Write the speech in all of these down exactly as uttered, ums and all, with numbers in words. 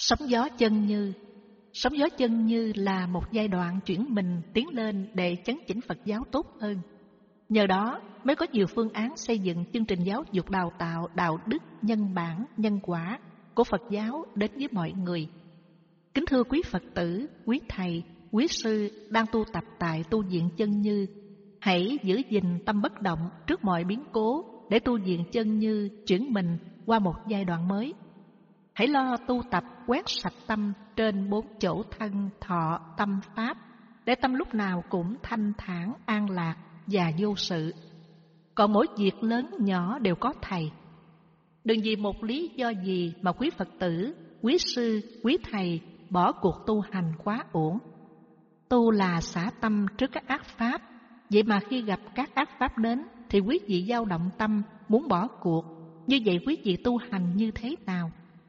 Sóng gió chân như. Sóng gió chân như là một giai đoạn chuyển mình tiến lên để chấn chỉnh Phật giáo tốt hơn. Nhờ đó mới có nhiều phương án xây dựng chương trình giáo dục đào tạo đạo đức, nhân bản, nhân quả của Phật giáo đến với mọi người. Kính thưa quý Phật tử, quý thầy, quý sư đang tu tập tại tu viện chân như, hãy giữ gìn tâm bất động trước mọi biến cố để tu viện chân như chuyển mình qua một giai đoạn mới. Hãy lo tu tập quét sạch tâm trên bốn chỗ thân, thọ, tâm, pháp, để tâm lúc nào cũng thanh thản, an lạc và vô sự. Còn mỗi việc lớn nhỏ đều có thầy. Đừng vì một lý do gì mà quý Phật tử, quý sư, quý thầy bỏ cuộc tu hành quá uổng. Tu là xả tâm trước các ác pháp, vậy mà khi gặp các ác pháp đến thì quý vị dao động tâm muốn bỏ cuộc. Như vậy quý vị tu hành như thế nào?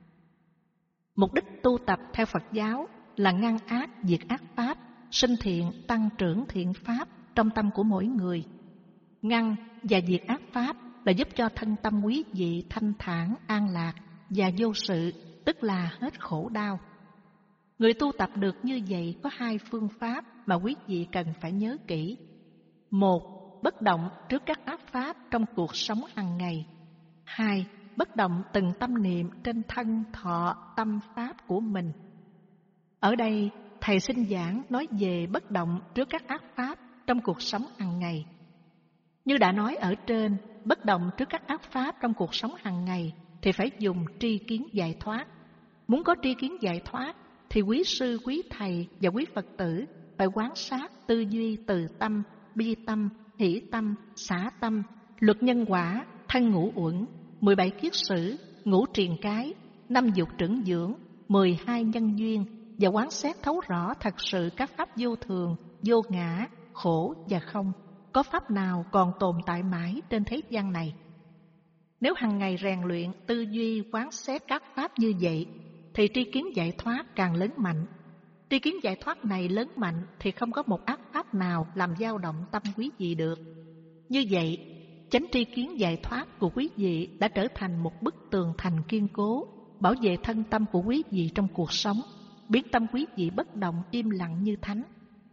Mục đích tu tập theo Phật giáo là ngăn ác, diệt ác pháp, sinh thiện, tăng trưởng thiện pháp trong tâm của mỗi người. Ngăn và diệt ác pháp là giúp cho thân tâm quý vị thanh thản, an lạc và vô sự, tức là hết khổ đau. Người tu tập được như vậy có hai phương pháp mà quý vị cần phải nhớ kỹ. Một, bất động trước các ác pháp trong cuộc sống hàng ngày. Hai, bất động từng tâm niệm trên thân, thọ, tâm, pháp của mình. Ở đây, thầy xin giảng nói về bất động trước các ác pháp trong cuộc sống hàng ngày. Như đã nói ở trên, bất động trước các ác pháp trong cuộc sống hàng ngày thì phải dùng tri kiến giải thoát. Muốn có tri kiến giải thoát thì quý sư, quý thầy và quý Phật tử phải quán sát tư duy từ tâm, bi tâm, hỷ tâm, xả tâm, luật nhân quả, thân ngũ uẩn, mười bảy kiết sử, ngũ triền cái, năm dục trưởng dưỡng, mười hai nhân duyên và quán xét thấu rõ thật sự các pháp vô thường, vô ngã, khổ và không. Có pháp nào còn tồn tại mãi trên thế gian này? Nếu hàng ngày rèn luyện tư duy quán xét các pháp như vậy thì tri kiến giải thoát càng lớn mạnh. Tri kiến giải thoát này lớn mạnh thì không có một ác pháp nào làm dao động tâm quý vị được. Như vậy, chánh tri kiến giải thoát của quý vị đã trở thành một bức tường thành kiên cố, bảo vệ thân tâm của quý vị trong cuộc sống, biến tâm quý vị bất động im lặng như thánh.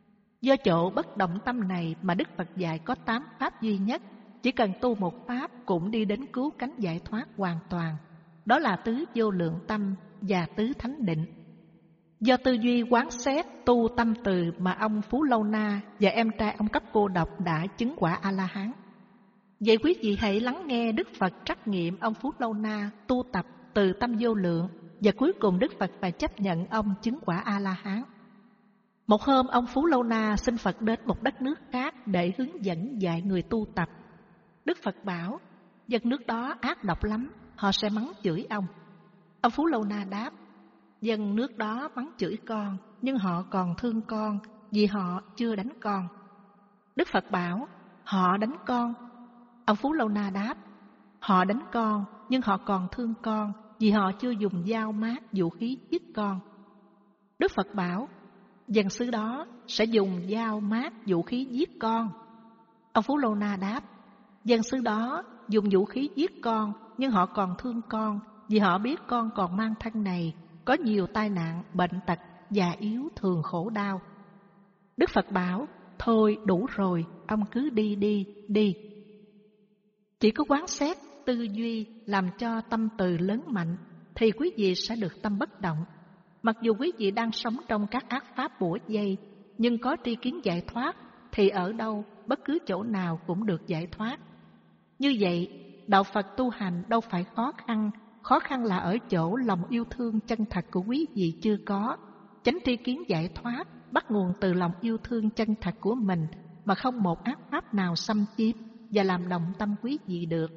Do chỗ bất động tâm này mà Đức Phật dạy có tám pháp duy nhất, chỉ cần tu một pháp cũng đi đến cứu cánh giải thoát hoàn toàn. Đó là tứ vô lượng tâm và tứ thánh định. Do tư duy quán xét tu tâm từ mà ông Phú Lâu Na và em trai ông Cấp Cô Độc đã chứng quả A-la-hán. Vậy quý vị hãy lắng nghe Đức Phật trắc nghiệm ông Phú Lâu Na tu tập từ tâm vô lượng, và cuối cùng Đức Phật phải chấp nhận ông chứng quả A-la-hán. Một hôm ông Phú Lâu Na xin Phật đến một đất nước khác để hướng dẫn dạy người tu tập. Đức Phật bảo, dân nước đó ác độc lắm, họ sẽ mắng chửi ông. Ông Phú Lâu Na đáp, dân nước đó mắng chửi con, nhưng họ còn thương con vì họ chưa đánh con. Đức Phật bảo, họ đánh con. Ông Phú Lâu Na đáp, họ đánh con, nhưng họ còn thương con vì họ chưa dùng dao mát vũ khí giết con. Đức Phật bảo, dân xứ đó sẽ dùng dao mát vũ khí giết con. Ông Phú Lâu Na đáp, dân xứ đó dùng vũ khí giết con, nhưng họ còn thương con vì họ biết con còn mang thân này, có nhiều tai nạn, bệnh tật, già yếu, thường khổ đau. Đức Phật bảo, thôi đủ rồi, ông cứ đi đi, đi. Chỉ có quán xét tư duy làm cho tâm từ lớn mạnh thì quý vị sẽ được tâm bất động. Mặc dù quý vị đang sống trong các ác pháp bủa dây, nhưng có tri kiến giải thoát thì ở đâu, bất cứ chỗ nào cũng được giải thoát. Như vậy, đạo Phật tu hành đâu phải khó khăn, khó khăn là ở chỗ lòng yêu thương chân thật của quý vị chưa có. Chánh tri kiến giải thoát bắt nguồn từ lòng yêu thương chân thật của mình mà không một ác pháp nào xâm chiếm và làm động tâm quý vị được.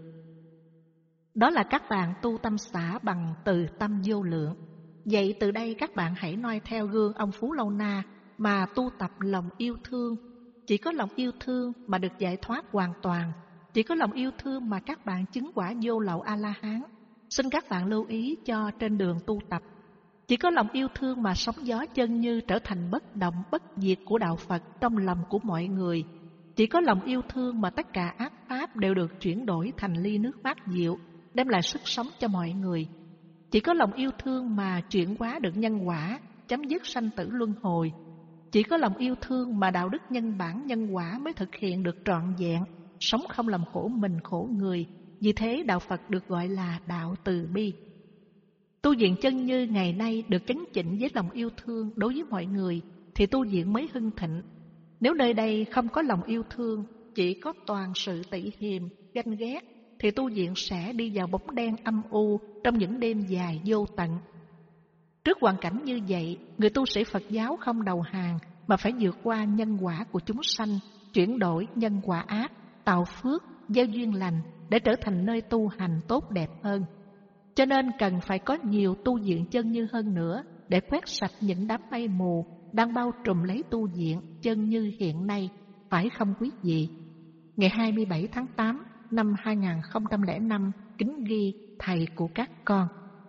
Đó là các bạn tu tâm xả bằng từ tâm vô lượng. Vậy từ đây các bạn hãy noi theo gương ông Phú Lâu Na mà tu tập lòng yêu thương. Chỉ có lòng yêu thương mà được giải thoát hoàn toàn. Chỉ có lòng yêu thương mà các bạn chứng quả vô lậu A-la-hán. Xin các bạn lưu ý cho trên đường tu tập. Chỉ có lòng yêu thương mà sóng gió chân như trở thành bất động bất diệt của đạo Phật trong lòng của mọi người. Chỉ có lòng yêu thương mà tất cả ác pháp đều được chuyển đổi thành ly nước mát dịu, đem lại sức sống cho mọi người. Chỉ có lòng yêu thương mà chuyển hóa được nhân quả, chấm dứt sanh tử luân hồi. Chỉ có lòng yêu thương mà đạo đức nhân bản nhân quả mới thực hiện được trọn vẹn, sống không làm khổ mình khổ người. Vì thế đạo Phật được gọi là đạo từ bi. Tu viện chân như ngày nay được chấn chỉnh với lòng yêu thương đối với mọi người thì tu viện mới hưng thịnh. Nếu nơi đây không có lòng yêu thương, chỉ có toàn sự tị hiềm, ganh ghét, thì tu viện sẽ đi vào bóng đen âm u trong những đêm dài vô tận. Trước hoàn cảnh như vậy, người tu sĩ Phật giáo không đầu hàng mà phải vượt qua nhân quả của chúng sanh, chuyển đổi nhân quả ác, tạo phước, gieo duyên lành để trở thành nơi tu hành tốt đẹp hơn. Cho nên cần phải có nhiều tu viện chân như hơn nữa để quét sạch những đám mây mù đang bao trùm lấy tu viện chân như hiện nay, phải không quý vị? Ngày hai mươi bảy tháng tám năm hai nghìn không trăm lẻ năm, kính ghi thầy của các con.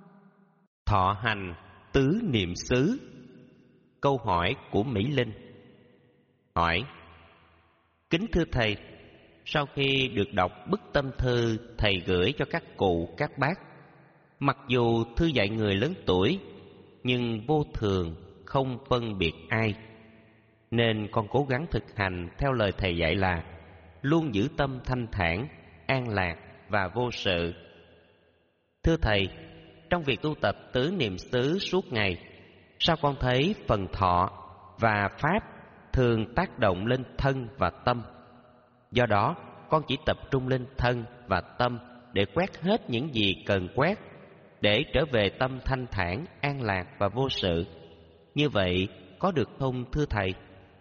Thọ hành tứ niệm xứ. Câu hỏi của Mỹ Linh. Hỏi: kính thưa thầy, sau khi được đọc bức tâm thư thầy gửi cho các cụ các bác, mặc dù thư dạy người lớn tuổi nhưng vô thường, không phân biệt ai, nên con cố gắng thực hành theo lời thầy dạy là luôn giữ tâm thanh thản, an lạc và vô sự. Thưa thầy, trong việc tu tập tứ niệm xứ suốt ngày, sao con thấy phần thọ và pháp thường tác động lên thân và tâm? Do đó, con chỉ tập trung lên thân và tâm để quét hết những gì cần quét, để trở về tâm thanh thản, an lạc và vô sự. Như vậy có được không thưa thầy?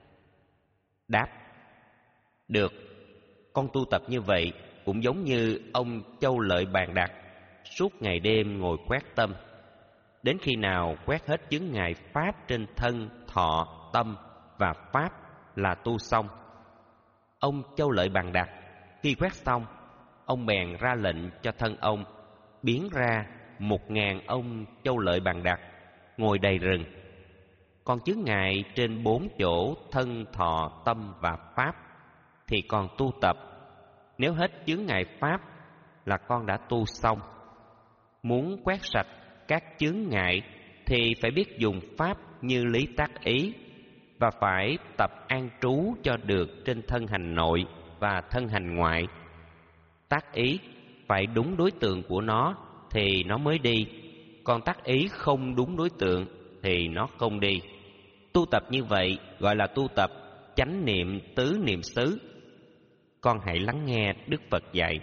Đáp: được. Con tu tập như vậy cũng giống như ông Châu Lợi Bàn Đạt, suốt ngày đêm ngồi quét tâm. Đến khi nào quét hết chướng ngại pháp trên thân, thọ, tâm và pháp là tu xong. Ông Châu Lợi Bàn Đạt khi quét xong, ông bèn ra lệnh cho thân ông biến ra một ngàn ông Châu Lợi Bàn Đạt ngồi đầy rừng. Còn chướng ngại trên bốn chỗ thân, thọ, tâm và pháp thì còn tu tập. Nếu hết chướng ngại pháp là con đã tu xong. Muốn quét sạch các chướng ngại thì phải biết dùng pháp như lý tác ý, và phải tập an trú cho được trên thân hành nội và thân hành ngoại. Tác ý phải đúng đối tượng của nó thì nó mới đi, còn tác ý không đúng đối tượng thì nó không đi. Tu tập như vậy gọi là tu tập chánh niệm tứ niệm xứ. Con hãy lắng nghe Đức Phật dạy.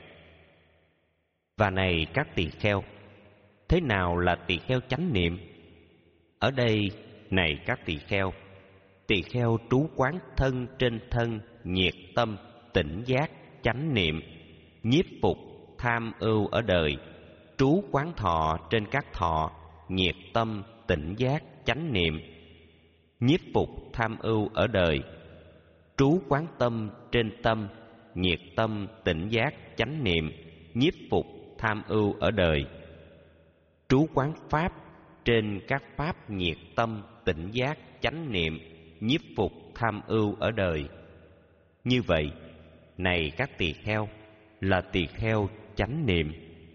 Và này các tỳ kheo, thế nào là tỳ kheo chánh niệm? Ở đây, này các tỳ kheo, tỳ kheo trú quán thân trên thân, nhiệt tâm, tỉnh giác, chánh niệm, nhiếp phục, tham ưu ở đời, trú quán thọ trên các thọ, nhiệt tâm, tỉnh giác, chánh niệm, nhiếp phục, tham ưu ở đời, trú quán tâm trên tâm, nhiệt tâm, tỉnh giác, chánh niệm, nhiếp phục, tham ưu ở đời, trú quán pháp trên các pháp, nhiệt tâm, tỉnh giác, chánh niệm, nhiếp phục, tham ưu ở đời. Như vậy, này các tỳ kheo, là tỳ kheo chánh niệm.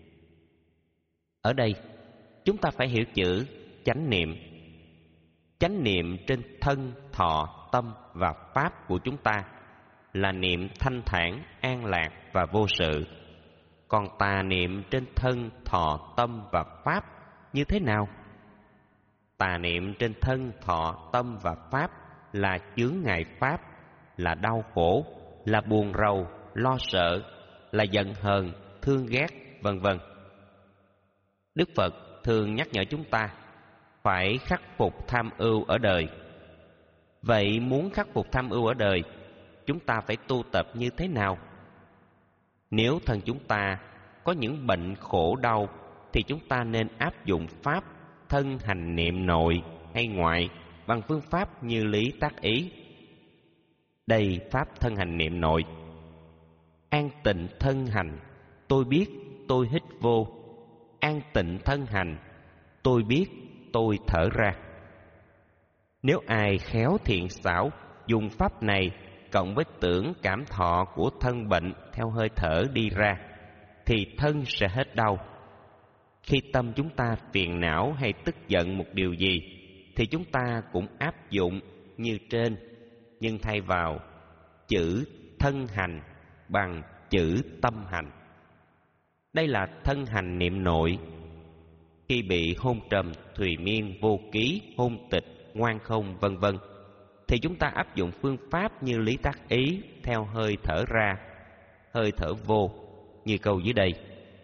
Ở đây, chúng ta phải hiểu chữ chánh niệm. Chánh niệm trên thân, thọ, tâm và pháp của chúng ta là niệm thanh thản, an lạc và vô sự. Còn tà niệm trên thân, thọ, tâm và pháp như thế nào? Tà niệm trên thân, thọ, tâm và pháp là chướng ngại pháp, là đau khổ, là buồn rầu, lo sợ, là giận hờn, thương ghét, vân vân. Đức Phật thường nhắc nhở chúng ta phải khắc phục tham ưu ở đời. Vậy muốn khắc phục tham ưu ở đời, chúng ta phải tu tập như thế nào? Nếu thân chúng ta có những bệnh khổ đau thì chúng ta nên áp dụng pháp thân hành niệm nội hay ngoại bằng phương pháp như lý tác ý. Đây pháp thân hành niệm nội. An tịnh thân hành, tôi biết tôi hít vô. An tịnh thân hành, tôi biết tôi thở ra. Nếu ai khéo thiện xảo dùng pháp này cộng với tưởng cảm thọ của thân bệnh theo hơi thở đi ra, thì thân sẽ hết đau. Khi tâm chúng ta phiền não hay tức giận một điều gì, thì chúng ta cũng áp dụng như trên, nhưng thay vào chữ thân hành bằng chữ tâm hành. Đây là thân hành niệm nội. Khi bị hôn trầm, thùy miên, vô ký, hôn tịch, ngoan không, vân vân, thì chúng ta áp dụng phương pháp như lý tác ý theo hơi thở ra, hơi thở vô, như câu dưới đây.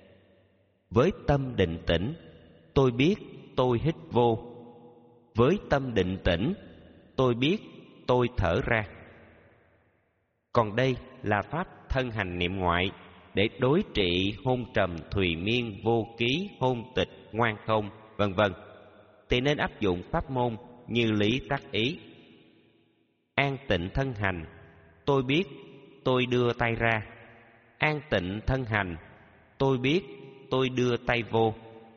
Với tâm định tĩnh, tôi biết tôi hít vô. Với tâm định tĩnh, tôi biết tôi thở ra. Còn đây là pháp thân hành niệm ngoại để đối trị hôn trầm, thùy miên, vô ký, hôn tịch, ngoan không, vân vân, thì nên áp dụng pháp môn như lý tác ý. An tịnh thân hành, tôi biết tôi đưa tay ra. An tịnh thân hành, tôi biết tôi đưa tay vô.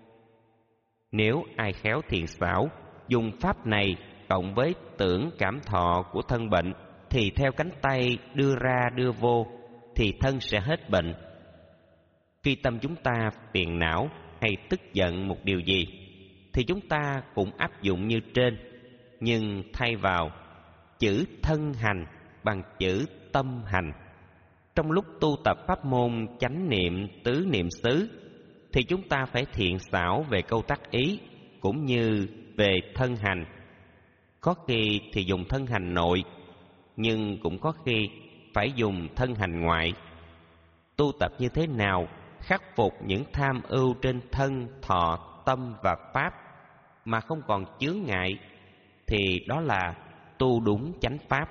Nếu ai khéo thiện xảo, dùng pháp này cộng với tưởng cảm thọ của thân bệnh, thì theo cánh tay đưa ra đưa vô, thì thân sẽ hết bệnh. Khi tâm chúng ta phiền não hay tức giận một điều gì, thì chúng ta cũng áp dụng như trên, nhưng thay vào chữ thân hành bằng chữ tâm hành. Trong lúc tu tập pháp môn chánh niệm tứ niệm xứ, thì chúng ta phải thiện xảo về câu tác ý cũng như về thân hành. Có khi thì dùng thân hành nội, nhưng cũng có khi phải dùng thân hành ngoại. Tu tập như thế nào khắc phục những tham ưu trên thân, thọ, tâm và pháp mà không còn chướng ngại, thì đó là tu đúng chánh pháp.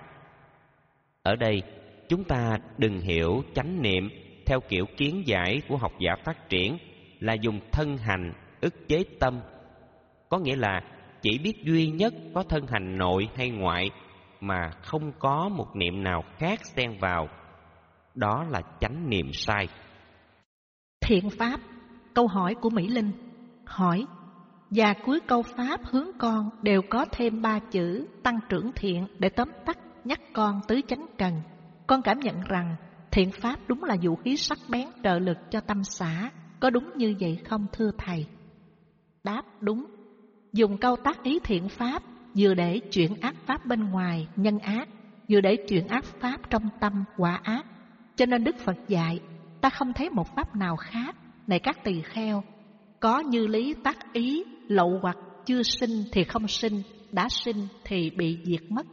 Ở đây chúng ta đừng hiểu chánh niệm theo kiểu kiến giải của học giả phát triển là dùng thân hành ức chế tâm, có nghĩa là chỉ biết duy nhất có thân hành nội hay ngoại mà không có một niệm nào khác xen vào. Đó là chánh niệm sai. Thiện pháp. Câu hỏi của Mỹ Linh hỏi: và cuối câu pháp hướng con đều có thêm ba chữ tăng trưởng thiện để tóm tắt nhắc con tứ chánh cần. Con cảm nhận rằng thiện pháp đúng là vũ khí sắc bén trợ lực cho tâm xã. Có đúng như vậy không thưa thầy? Đáp: đúng. Dùng câu tác ý thiện pháp vừa để chuyển ác pháp bên ngoài nhân ác, vừa để chuyển ác pháp trong tâm quả ác. Cho nên Đức Phật dạy ta không thấy một pháp nào khác. Này các tỳ kheo, có như lý tác ý, lậu hoặc chưa sinh thì không sinh, đã sinh thì bị diệt mất.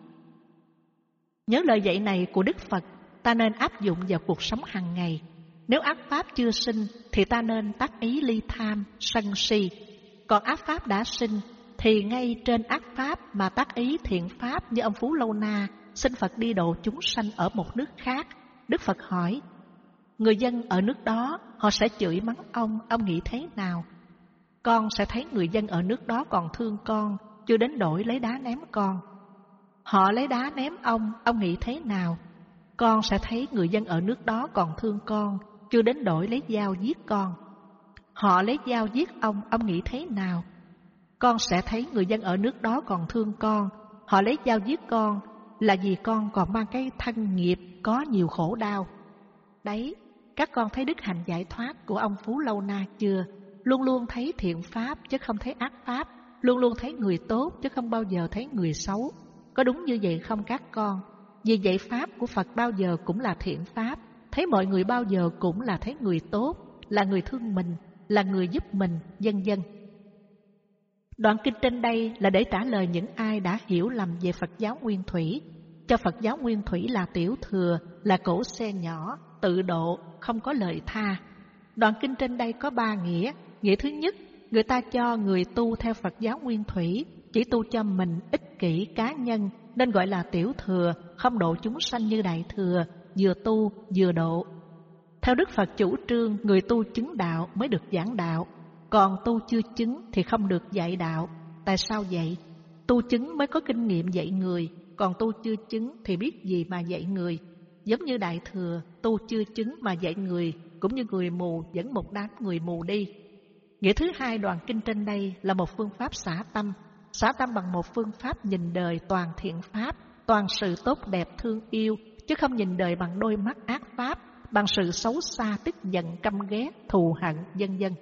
Nhớ lời dạy này của Đức Phật, ta nên áp dụng vào cuộc sống hàng ngày. Nếu ác pháp chưa sinh thì ta nên tác ý ly tham, sân si. Còn ác pháp đã sinh thì ngay trên ác pháp mà tác ý thiện pháp, như ông Phú Lâu Na xin Phật đi độ chúng sanh ở một nước khác. Đức Phật hỏi: người dân ở nước đó họ sẽ chửi mắng ông, ông nghĩ thế nào? Con sẽ thấy người dân ở nước đó còn thương con, chưa đến đổi lấy đá ném con. Họ lấy đá ném ông, ông nghĩ thế nào? Con sẽ thấy người dân ở nước đó còn thương con, chưa đến đổi lấy dao giết con. Họ lấy dao giết ông, ông nghĩ thế nào? Con sẽ thấy người dân ở nước đó còn thương con, họ lấy dao giết con là vì con còn mang cái thân nghiệp có nhiều khổ đau. Đấy, các con thấy đức hạnh giải thoát của ông Phú Lâu Na chưa? Luôn luôn thấy thiện pháp chứ không thấy ác pháp, luôn luôn thấy người tốt chứ không bao giờ thấy người xấu. Có đúng như vậy không các con? Vì vậy pháp của Phật bao giờ cũng là thiện pháp, thấy mọi người bao giờ cũng là thấy người tốt, là người thương mình, là người giúp mình, vân vân. Đoạn kinh trên đây là để trả lời những ai đã hiểu lầm về Phật giáo Nguyên Thủy, cho Phật giáo Nguyên Thủy là tiểu thừa, là cỗ xe nhỏ, tự độ, không có lời tha. Đoạn kinh trên đây có ba nghĩa. Nghĩa thứ nhất, người ta cho người tu theo Phật giáo Nguyên Thủy chỉ tu cho mình, ích kỷ, cá nhân, nên gọi là tiểu thừa, không độ chúng sanh như đại thừa, vừa tu vừa độ. Theo Đức Phật chủ trương, người tu chứng đạo mới được giảng đạo, còn tu chưa chứng thì không được dạy đạo. Tại sao vậy? Tu chứng mới có kinh nghiệm dạy người, còn tu chưa chứng thì biết gì mà dạy người. Giống như đại thừa, tu chưa chứng mà dạy người, cũng như người mù dẫn một đám người mù đi. Nghĩa thứ hai đoạn kinh trên đây là một phương pháp xả tâm. Xả tâm bằng một phương pháp nhìn đời toàn thiện pháp, toàn sự tốt đẹp thương yêu, chứ không nhìn đời bằng đôi mắt ác pháp, bằng sự xấu xa, tức giận, căm ghét, thù hận, vân vân.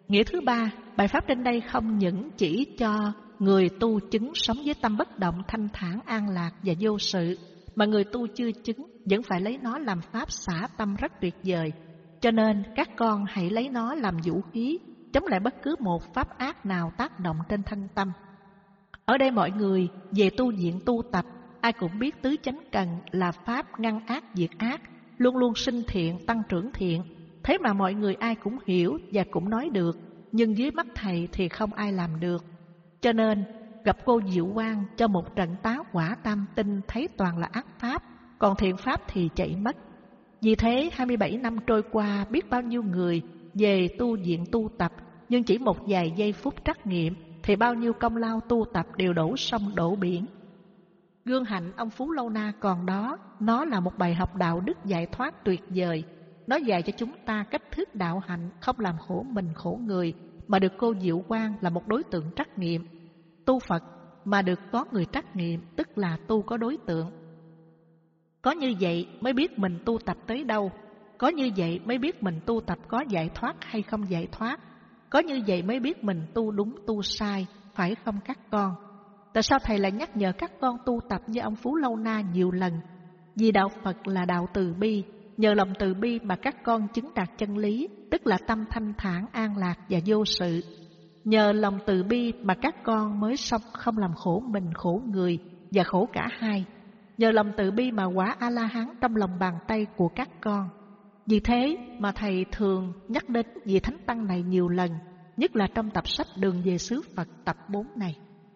Nghĩa thứ ba, bài pháp trên đây không những chỉ cho người tu chứng sống với tâm bất động, thanh thản, an lạc và vô sự, mà người tu chưa chứng vẫn phải lấy nó làm pháp xả tâm rất tuyệt vời. Cho nên các con hãy lấy nó làm vũ khí, chống lại bất cứ một pháp ác nào tác động trên thân tâm. Ở đây mọi người về tu viện tu tập, ai cũng biết tứ chánh cần là pháp ngăn ác diệt ác, luôn luôn sinh thiện, tăng trưởng thiện. Thế mà mọi người ai cũng hiểu và cũng nói được, nhưng dưới mắt thầy thì không ai làm được. Cho nên gặp cô Diệu Quang cho một trận tá quả tam tinh, thấy toàn là ác pháp, còn thiện pháp thì chạy mất. Vì thế hai mươi bảy năm trôi qua, biết bao nhiêu người về tu viện tu tập, nhưng chỉ một vài giây phút trắc nghiệm thì bao nhiêu công lao tu tập đều đổ sông đổ biển. Gương hạnh ông Phú Lâu Na còn đó, nó là một bài học đạo đức giải thoát tuyệt vời. Nó dạy cho chúng ta cách thức đạo hạnh, không làm khổ mình khổ người, mà được cô Diệu Quang là một đối tượng trắc nghiệm. Tu Phật mà được có người trắc nghiệm, tức là tu có đối tượng. Có như vậy mới biết mình tu tập tới đâu. Có như vậy mới biết mình tu tập có giải thoát hay không giải thoát. Có như vậy mới biết mình tu đúng tu sai, phải không các con? Tại sao thầy lại nhắc nhở các con tu tập như ông Phú Lâu Na nhiều lần? Vì đạo Phật là đạo từ bi, nhờ lòng từ bi mà các con chứng đạt chân lý, tức là tâm thanh thản, an lạc và vô sự. Nhờ lòng từ bi mà các con mới sống không làm khổ mình khổ người và khổ cả hai. Nhờ lòng từ bi mà quả A-la-hán trong lòng bàn tay của các con. Vì thế mà thầy thường nhắc đến vị Thánh Tăng này nhiều lần, nhất là trong tập sách Đường về xứ Phật tập bốn này.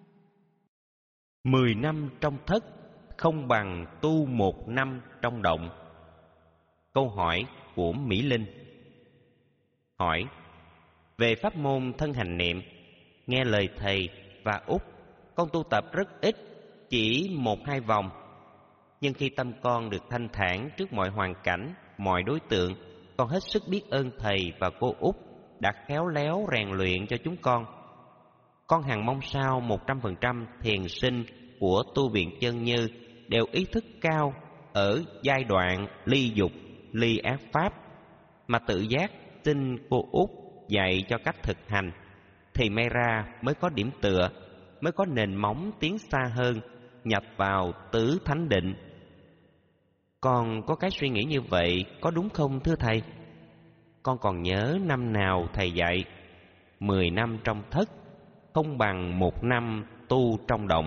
Mười năm trong thất không bằng tu một năm trong động. Câu hỏi của Mỹ Linh. Hỏi: về pháp môn thân hành niệm, nghe lời thầy và Út, con tu tập rất ít, chỉ một hai vòng. Nhưng khi tâm con được thanh thản trước mọi hoàn cảnh, mọi đối tượng, con hết sức biết ơn thầy và cô Út đã khéo léo rèn luyện cho chúng con. Con hằng mong sao một trăm phần trăm thiền sinh của tu viện Chân Như đều ý thức cao ở giai đoạn ly dục, ly ác pháp, mà tự giác xin cô Út dạy cho cách thực hành, thì may ra mới có điểm tựa, mới có nền móng tiến xa hơn, nhập vào tứ thánh định. Con có cái suy nghĩ như vậy có đúng không thưa thầy? Con còn nhớ năm nào thầy dạy mười năm trong thất không bằng một năm tu trong động.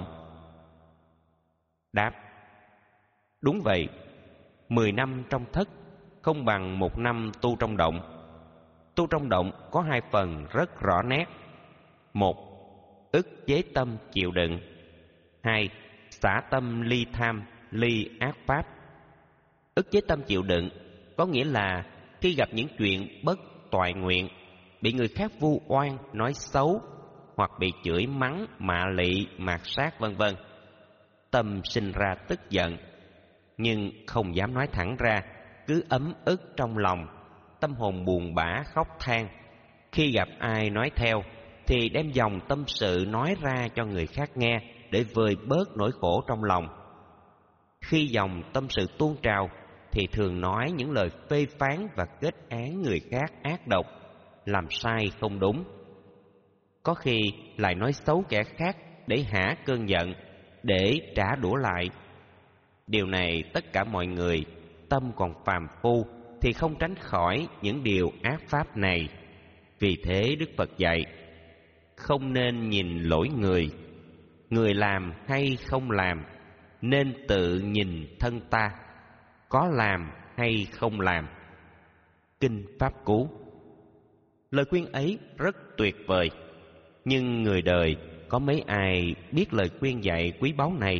Đáp: đúng vậy, mười năm trong thất không bằng một năm tu trong động. Tu trong động có hai phần rất rõ nét. Một, ức chế tâm chịu đựng. Hai, xả tâm ly tham, ly ác pháp. Ức chế tâm chịu đựng có nghĩa là khi gặp những chuyện bất toại nguyện, bị người khác vu oan, nói xấu, hoặc bị chửi mắng, mạ lị, mạt sát vân vân, tâm sinh ra tức giận, nhưng không dám nói thẳng ra, cứ ấm ức trong lòng, tâm hồn buồn bã khóc than. Khi gặp ai nói theo thì đem dòng tâm sự nói ra cho người khác nghe để vơi bớt nỗi khổ trong lòng. Khi dòng tâm sự tuôn trào thì thường nói những lời phê phán và kết án người khác ác độc, làm sai không đúng. Có khi lại nói xấu kẻ khác để hả cơn giận, để trả đũa lại. Điều này tất cả mọi người, tâm còn phàm phu thì không tránh khỏi những điều ác pháp này. Vì thế Đức Phật dạy, không nên nhìn lỗi người, người làm hay không làm, nên tự nhìn thân ta, có làm hay không làm. Kinh Pháp Cú. Lời khuyên ấy rất tuyệt vời, nhưng người đời có mấy ai biết lời khuyên dạy quý báu này?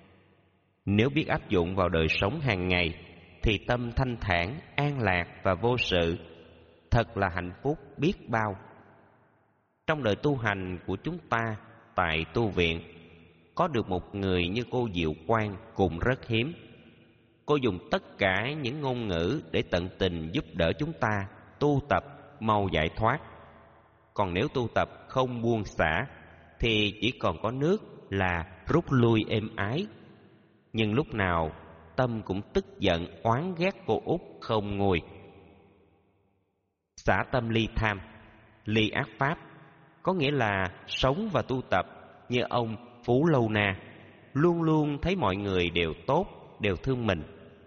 Nếu biết áp dụng vào đời sống hàng ngày thì tâm thanh thản, an lạc và vô sự, thật là hạnh phúc biết bao. Trong đời tu hành của chúng ta tại tu viện, có được một người như cô Diệu Quang cũng rất hiếm. Cô dùng tất cả những ngôn ngữ để tận tình giúp đỡ chúng ta tu tập mau giải thoát. Còn nếu tu tập không buông xả thì chỉ còn có nước là rút lui êm ái. Nhưng lúc nào tâm cũng tức giận oán ghét cô Út không nguôi. Xả tâm ly tham, ly ác pháp, có nghĩa là sống và tu tập như ông Phú Lâu Na, luôn luôn thấy mọi người đều tốt, đều thương mình.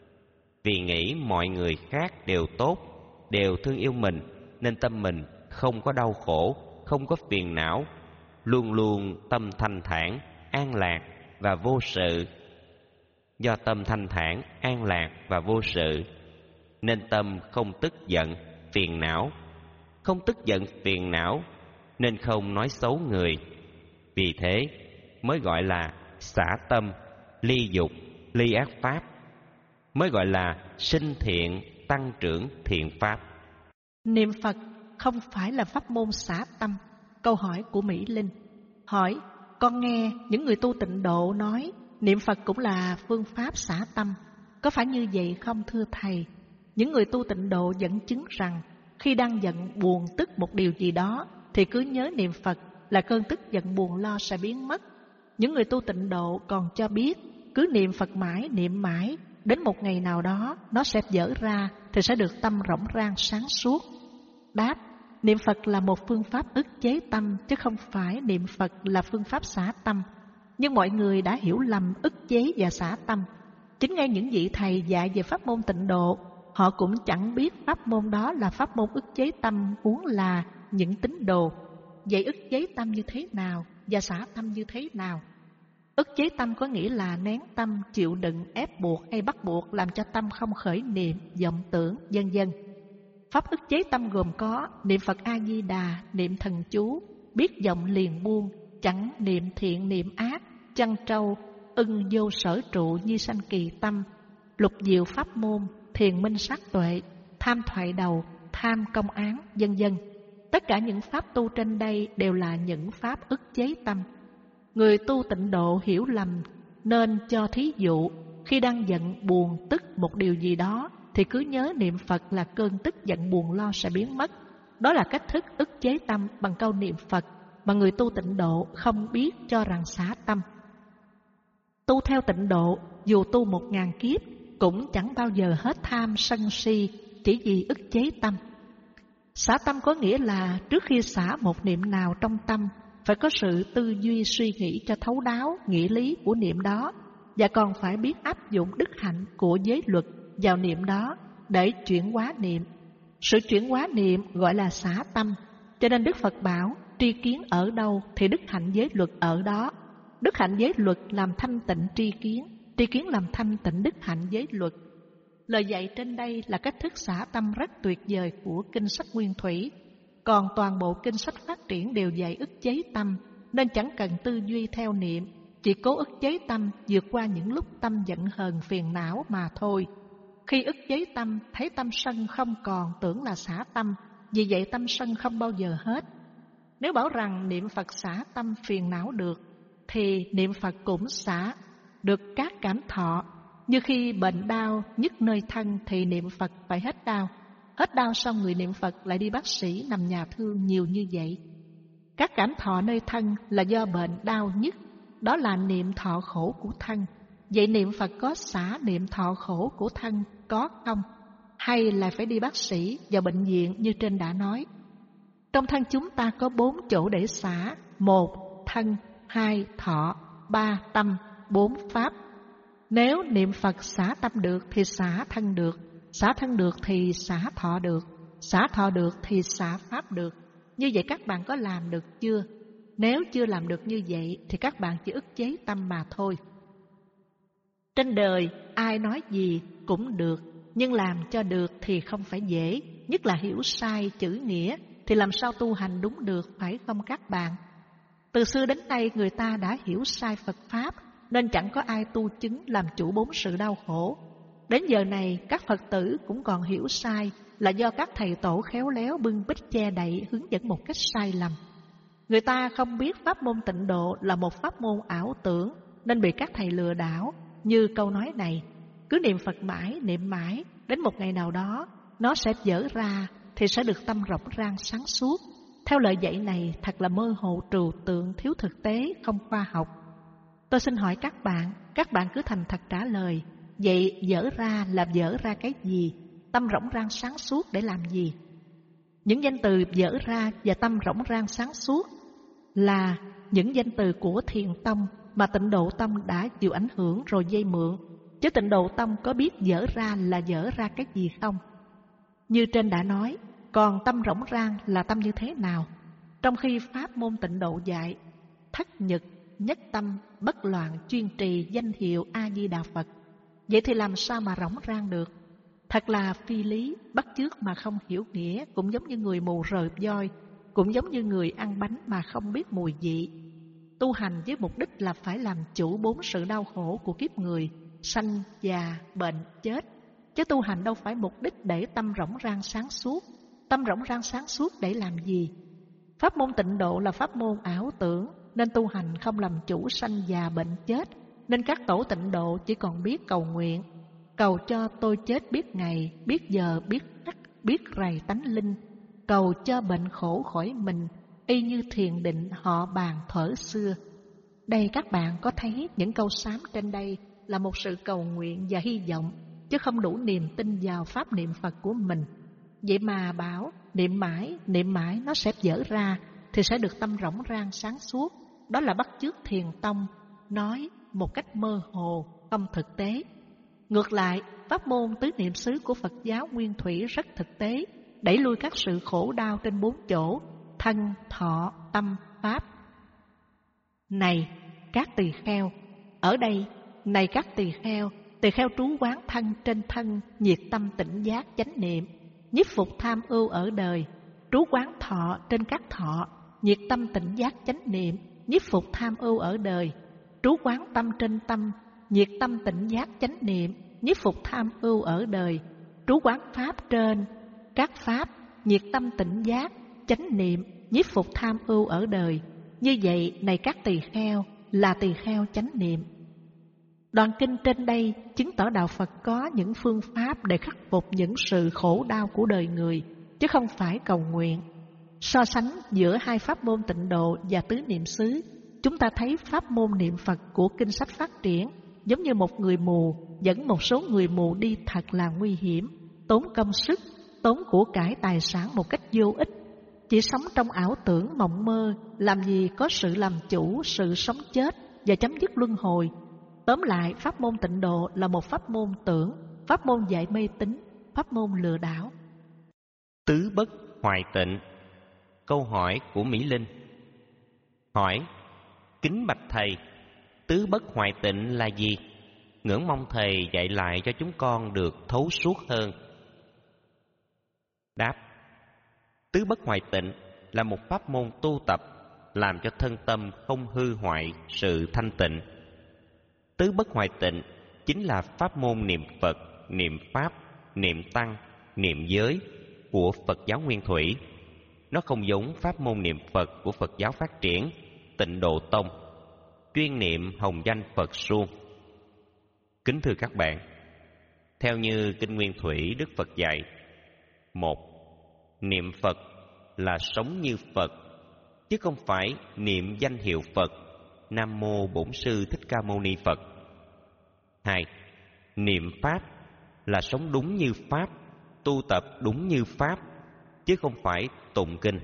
Vì nghĩ mọi người khác đều tốt, đều thương yêu mình, nên tâm mình không có đau khổ, không có phiền não, luôn luôn tâm thanh thản, an lạc và vô sự. Do tâm thanh thản, an lạc và vô sự, nên tâm không tức giận, phiền não. Không tức giận, phiền não, nên không nói xấu người. Vì thế mới gọi là xả tâm, ly dục, ly ác pháp, mới gọi là sinh thiện, tăng trưởng thiện pháp. Niệm Phật không phải là pháp môn xả tâm. Câu hỏi của Mỹ Linh hỏi: con nghe những người tu tịnh độ nói niệm Phật cũng là phương pháp xả tâm, có phải như vậy không thưa thầy? Những người tu tịnh độ dẫn chứng rằng khi đang giận buồn tức một điều gì đó thì cứ nhớ niệm Phật là cơn tức giận buồn lo sẽ biến mất. Những người tu tịnh độ còn cho biết cứ niệm Phật mãi, niệm mãi, đến một ngày nào đó nó sẽ vỡ ra thì sẽ được tâm rỗng rang sáng suốt. Đáp: niệm Phật là một phương pháp ức chế tâm, chứ không phải niệm Phật là phương pháp xả tâm. Nhưng mọi người đã hiểu lầm ức chế và xả tâm. Chính ngay những vị thầy dạy về pháp môn tịnh độ, họ cũng chẳng biết pháp môn đó là pháp môn ức chế tâm, huống là những tín đồ. Vậy ức chế tâm như thế nào và xả tâm như thế nào? Ức chế tâm có nghĩa là nén tâm, chịu đựng, ép buộc hay bắt buộc làm cho tâm không khởi niệm, vọng tưởng, vân vân. Pháp ức chế tâm gồm có niệm Phật A-di-đà, niệm thần chú, biết vọng liền buông, chẳng niệm thiện niệm ác, chăn trâu, ưng vô sở trụ như sanh kỳ tâm, lục diệu pháp môn, thiền minh sát tuệ, tham thoại đầu, tham công án, vân vân. Tất cả những pháp tu trên đây đều là những pháp ức chế tâm. Người tu tịnh độ hiểu lầm nên cho thí dụ khi đang giận buồn tức một điều gì đó thì cứ nhớ niệm Phật là cơn tức giận buồn lo sẽ biến mất. Đó là cách thức ức chế tâm bằng câu niệm Phật mà người tu tịnh độ không biết cho rằng xả tâm. Tu theo tịnh độ dù tu một ngàn kiếp cũng chẳng bao giờ hết tham sân si, chỉ vì ức chế tâm. Xả tâm có nghĩa là trước khi xả một niệm nào trong tâm phải có sự tư duy suy nghĩ cho thấu đáo nghĩa lý của niệm đó, và còn phải biết áp dụng đức hạnh của giới luật vào niệm đó để chuyển hóa niệm. Sự chuyển hóa niệm gọi là xả tâm. Cho nên Đức Phật bảo tri kiến ở đâu thì đức hạnh giới luật ở đó. Đức hạnh giới luật làm thanh tịnh tri kiến, tri kiến làm thanh tịnh đức hạnh giới luật. Lời dạy trên đây là cách thức xả tâm rất tuyệt vời của kinh sách Nguyên Thủy. Còn toàn bộ kinh sách phát triển đều dạy ức chế tâm, nên chẳng cần tư duy theo niệm, chỉ cố ức chế tâm vượt qua những lúc tâm giận hờn phiền não mà thôi. Khi ức chế tâm, thấy tâm sân không còn, tưởng là xả tâm, vì vậy tâm sân không bao giờ hết. Nếu bảo rằng niệm Phật xả tâm phiền não được, thì niệm Phật cũng xả được các cảm thọ. Như khi bệnh đau, nhức nơi thân thì niệm Phật phải hết đau. Hết đau xong người niệm Phật lại đi bác sĩ nằm nhà thương nhiều như vậy. Các cảm thọ nơi thân là do bệnh đau nhức, đó là niệm thọ khổ của thân. Vậy niệm Phật có xả niệm thọ khổ của thân có không? Hay là phải đi bác sĩ vào bệnh viện như trên đã nói? Trong thân chúng ta có bốn chỗ để xả: một, thân; hai, thọ; ba, tâm; bốn, pháp. Nếu niệm Phật xả tâm được thì xả thân được, xả thân được thì xả thọ được, xả thọ được thì xả pháp được. Như vậy các bạn có làm được chưa? Nếu chưa làm được như vậy thì các bạn chỉ ức chế tâm mà thôi. Trên đời ai nói gì cũng được, nhưng làm cho được thì không phải dễ, nhất là hiểu sai chữ nghĩa thì làm sao tu hành đúng được, phải không các bạn? Từ xưa đến nay người ta đã hiểu sai Phật Pháp, nên chẳng có ai tu chứng làm chủ bốn sự đau khổ. Đến giờ này các Phật tử cũng còn hiểu sai, là do các thầy tổ khéo léo bưng bít che đậy hướng dẫn một cách sai lầm. Người ta không biết pháp môn tịnh độ là một pháp môn ảo tưởng, nên bị các thầy lừa đảo. Như câu nói này: cứ niệm Phật mãi, niệm mãi, đến một ngày nào đó nó sẽ vỡ ra thì sẽ được tâm rộng rang sáng suốt. Theo lời dạy này thật là mơ hồ trừu tượng, thiếu thực tế, không khoa học. Tôi xin hỏi các bạn, các bạn cứ thành thật trả lời. Vậy vỡ ra là vỡ ra cái gì? Tâm rộng rang sáng suốt để làm gì? Những danh từ dở ra và tâm rỗng rang sáng suốt là những danh từ của Thiền Tông mà Tịnh Độ Tông đã chịu ảnh hưởng rồi dây mượn, chứ Tịnh Độ Tông có biết dở ra là dở ra cái gì không? Như trên đã nói, còn tâm rỗng rang là tâm như thế nào? Trong khi pháp môn Tịnh Độ dạy thất nhật, nhất tâm, bất loạn, chuyên trì danh hiệu A-di-đà Phật, vậy thì làm sao mà rỗng rang được? Thật là phi lý, bắt chước mà không hiểu nghĩa, cũng giống như người mù rời voi, cũng giống như người ăn bánh mà không biết mùi vị. Tu hành với mục đích là phải làm chủ bốn sự đau khổ của kiếp người, sanh, già, bệnh, chết. Chứ tu hành đâu phải mục đích để tâm rỗng rang sáng suốt. Tâm rỗng rang sáng suốt để làm gì? Pháp môn Tịnh Độ là pháp môn ảo tưởng, nên tu hành không làm chủ sanh, già, bệnh, chết. Nên các tổ Tịnh Độ chỉ còn biết cầu nguyện, cầu cho tôi chết biết ngày, biết giờ, biết khắc, biết rày tánh linh, cầu cho bệnh khổ khỏi mình, y như thiền định họ bàn thuở xưa. Đây các bạn có thấy những câu sám trên đây là một sự cầu nguyện và hy vọng, chứ không đủ niềm tin vào pháp niệm Phật của mình. Vậy mà bảo niệm mãi, niệm mãi nó sẽ dở ra, thì sẽ được tâm rỗng rang sáng suốt. Đó là bắt chước Thiền Tông, nói một cách mơ hồ, không thực tế. Ngược lại, pháp môn tứ niệm xứ của Phật giáo Nguyên Thủy rất thực tế, đẩy lui các sự khổ đau trên bốn chỗ: thân, thọ, tâm, pháp. Này các tỳ kheo, ở đây, này các tỳ kheo, tỳ kheo trú quán thân trên thân, nhiệt tâm tỉnh giác chánh niệm, nhiếp phục tham ưu ở đời. Trú quán thọ trên các thọ, nhiệt tâm tỉnh giác chánh niệm, nhiếp phục tham ưu ở đời. Trú quán tâm trên tâm, nhiệt tâm tỉnh giác chánh niệm, nhiếp phục tham ưu ở đời. Trú quán pháp trên các pháp, nhiệt tâm tỉnh giác chánh niệm, nhiếp phục tham ưu ở đời. Như vậy, này các tỳ kheo, là tỳ kheo chánh niệm. Đoạn kinh trên đây chứng tỏ đạo Phật có những phương pháp để khắc phục những sự khổ đau của đời người, chứ không phải cầu nguyện. So sánh giữa hai pháp môn Tịnh Độ và tứ niệm xứ, chúng ta thấy pháp môn niệm Phật của kinh sách phát triển giống như một người mù dẫn một số người mù đi thật là nguy hiểm, tốn công sức, tốn của cải tài sản một cách vô ích. Chỉ sống trong ảo tưởng mộng mơ, làm gì có sự làm chủ sự sống chết và chấm dứt luân hồi. Tóm lại, pháp môn Tịnh Độ là một pháp môn tưởng, pháp môn dạy mê tín, pháp môn lừa đảo. Tứ bất hoại tịnh. Câu hỏi của Mỹ Linh. Hỏi: kính bạch thầy, tứ bất hoại tịnh là gì? Ngưỡng mong thầy dạy lại cho chúng con được thấu suốt hơn. Đáp: tứ bất hoại tịnh là một pháp môn tu tập làm cho thân tâm không hư hoại sự thanh tịnh. Tứ bất hoại tịnh chính là pháp môn niệm Phật, niệm Pháp, niệm Tăng, niệm giới của Phật giáo Nguyên Thủy. Nó không giống pháp môn niệm Phật của Phật giáo phát triển, Tịnh Độ Tông, chuyên niệm hồng danh Phật suông. Kính thưa các bạn, theo như Kinh Nguyên Thủy Đức Phật dạy: một. Niệm Phật là sống như Phật, chứ không phải niệm danh hiệu Phật, Nam Mô Bổn Sư Thích Ca Mâu Ni Phật. Hai. Niệm Pháp là sống đúng như Pháp, tu tập đúng như Pháp, chứ không phải tụng kinh.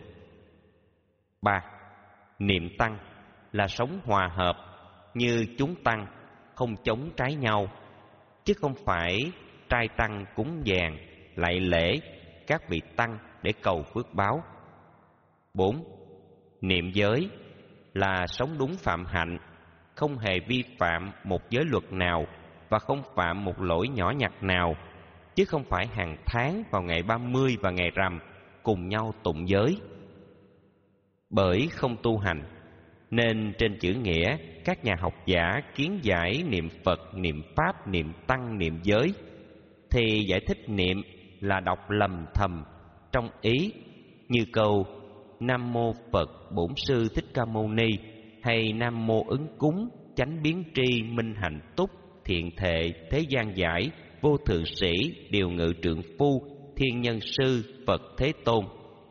Ba. Niệm Tăng là sống hòa hợp như chúng Tăng, không chống trái nhau, chứ không phải trai Tăng cúng dường, lạy lễ các vị Tăng để cầu phước báo. Bốn. Niệm giới là sống đúng phạm hạnh, không hề vi phạm một giới luật nào và không phạm một lỗi nhỏ nhặt nào, chứ không phải hàng tháng vào ngày ba mươi và ngày rằm cùng nhau tụng giới. Bởi không tu hành, nên trên chữ nghĩa, các nhà học giả kiến giải niệm Phật, niệm Pháp, niệm Tăng, niệm giới, thì giải thích niệm là đọc lầm thầm trong ý, như câu Nam Mô Phật Bổn Sư Thích Ca Mâu Ni, hay Nam Mô Ứng Cúng Chánh Biến Tri Minh Hạnh Túc Thiện Thệ Thế Gian Giải Vô Thượng Sĩ Điều Ngự Trượng Phu Thiên Nhân Sư Phật Thế Tôn.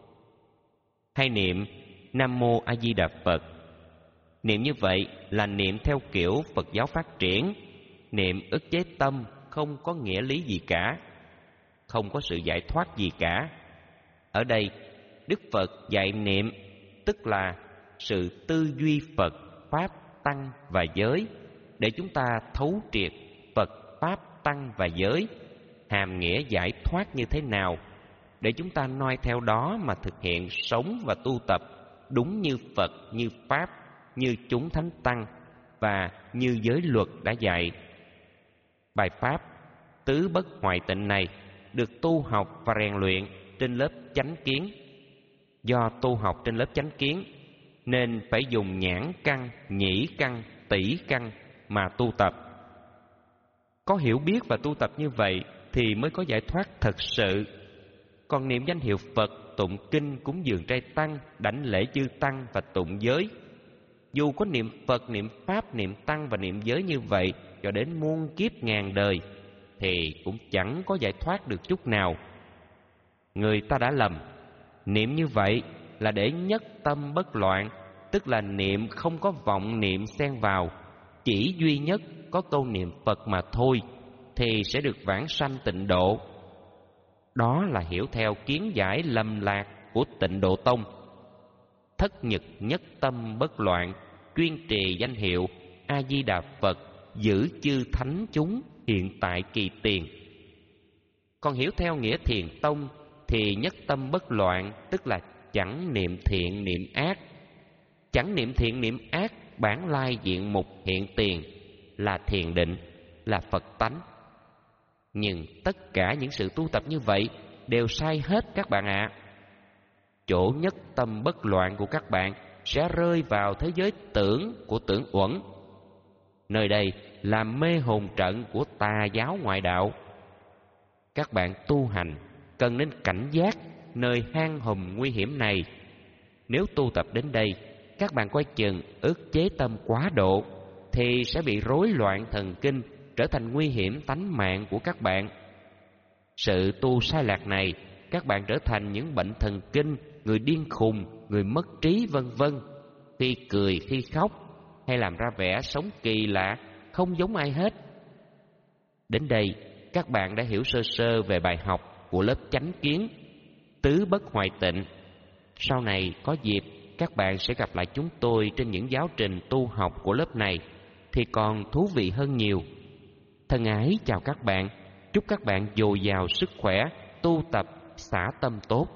Hay niệm Nam Mô A Di Đà Phật. Niệm như vậy là niệm theo kiểu Phật giáo phát triển, niệm ức chế tâm, không có nghĩa lý gì cả, không có sự giải thoát gì cả. Ở đây Đức Phật dạy niệm, tức là sự tư duy Phật, Pháp, Tăng và giới, để chúng ta thấu triệt Phật, Pháp, Tăng và giới, hàm nghĩa giải thoát như thế nào, để chúng ta noi theo đó mà thực hiện, sống và tu tập đúng như Phật, như Pháp, như chúng Thánh Tăng và như giới luật đã dạy. Bài Pháp Tứ Bất Hoại Tịnh này được tu học và rèn luyện trên lớp chánh kiến. Do tu học trên lớp chánh kiến nên phải dùng nhãn căn, nhĩ căn, tỷ căn mà tu tập. Có hiểu biết và tu tập như vậy thì mới có giải thoát thật sự. Còn niệm danh hiệu Phật, tụng kinh, cúng dường trai tăng, đảnh lễ chư tăng và tụng giới, dù có niệm Phật, niệm Pháp, niệm Tăng và niệm giới như vậy cho đến muôn kiếp ngàn đời, thì cũng chẳng có giải thoát được chút nào. Người ta đã lầm, niệm như vậy là để nhất tâm bất loạn, tức là niệm không có vọng niệm xen vào, chỉ duy nhất có câu niệm Phật mà thôi, thì sẽ được vãng sanh tịnh độ. Đó là hiểu theo kiến giải lầm lạc của Tịnh Độ Tông. Thất nhật nhất tâm bất loạn, chuyên trì danh hiệu A Di Đà Phật, giữ chư thánh chúng hiện tại kỳ tiền. Còn hiểu theo nghĩa Thiền Tông thì nhất tâm bất loạn, tức là chẳng niệm thiện niệm ác. Chẳng niệm thiện niệm ác, bản lai diện mục hiện tiền, là thiền định, là Phật tánh. Nhưng tất cả những sự tu tập như vậy đều sai hết các bạn ạ. À. Chỗ nhất tâm bất loạn của các bạn sẽ rơi vào thế giới tưởng của tưởng uẩn. Nơi đây là mê hồn trận của tà giáo ngoại đạo. Các bạn tu hành cần nên cảnh giác nơi hang hùm nguy hiểm này. Nếu tu tập đến đây, các bạn coi chừng ức chế tâm quá độ thì sẽ bị rối loạn thần kinh, trở thành nguy hiểm tánh mạng của các bạn. Sự tu sai lạc này, các bạn trở thành những bệnh thần kinh, người điên khùng, người mất trí vân vân, khi cười khi khóc, hay làm ra vẻ sống kỳ lạ, không giống ai hết. Đến đây, các bạn đã hiểu sơ sơ về bài học của lớp chánh kiến Tứ Bất Hoại Tịnh. Sau này có dịp, các bạn sẽ gặp lại chúng tôi trên những giáo trình tu học của lớp này thì còn thú vị hơn nhiều. Thân ái chào các bạn, chúc các bạn dồi dào sức khỏe, tu tập xả tâm tốt.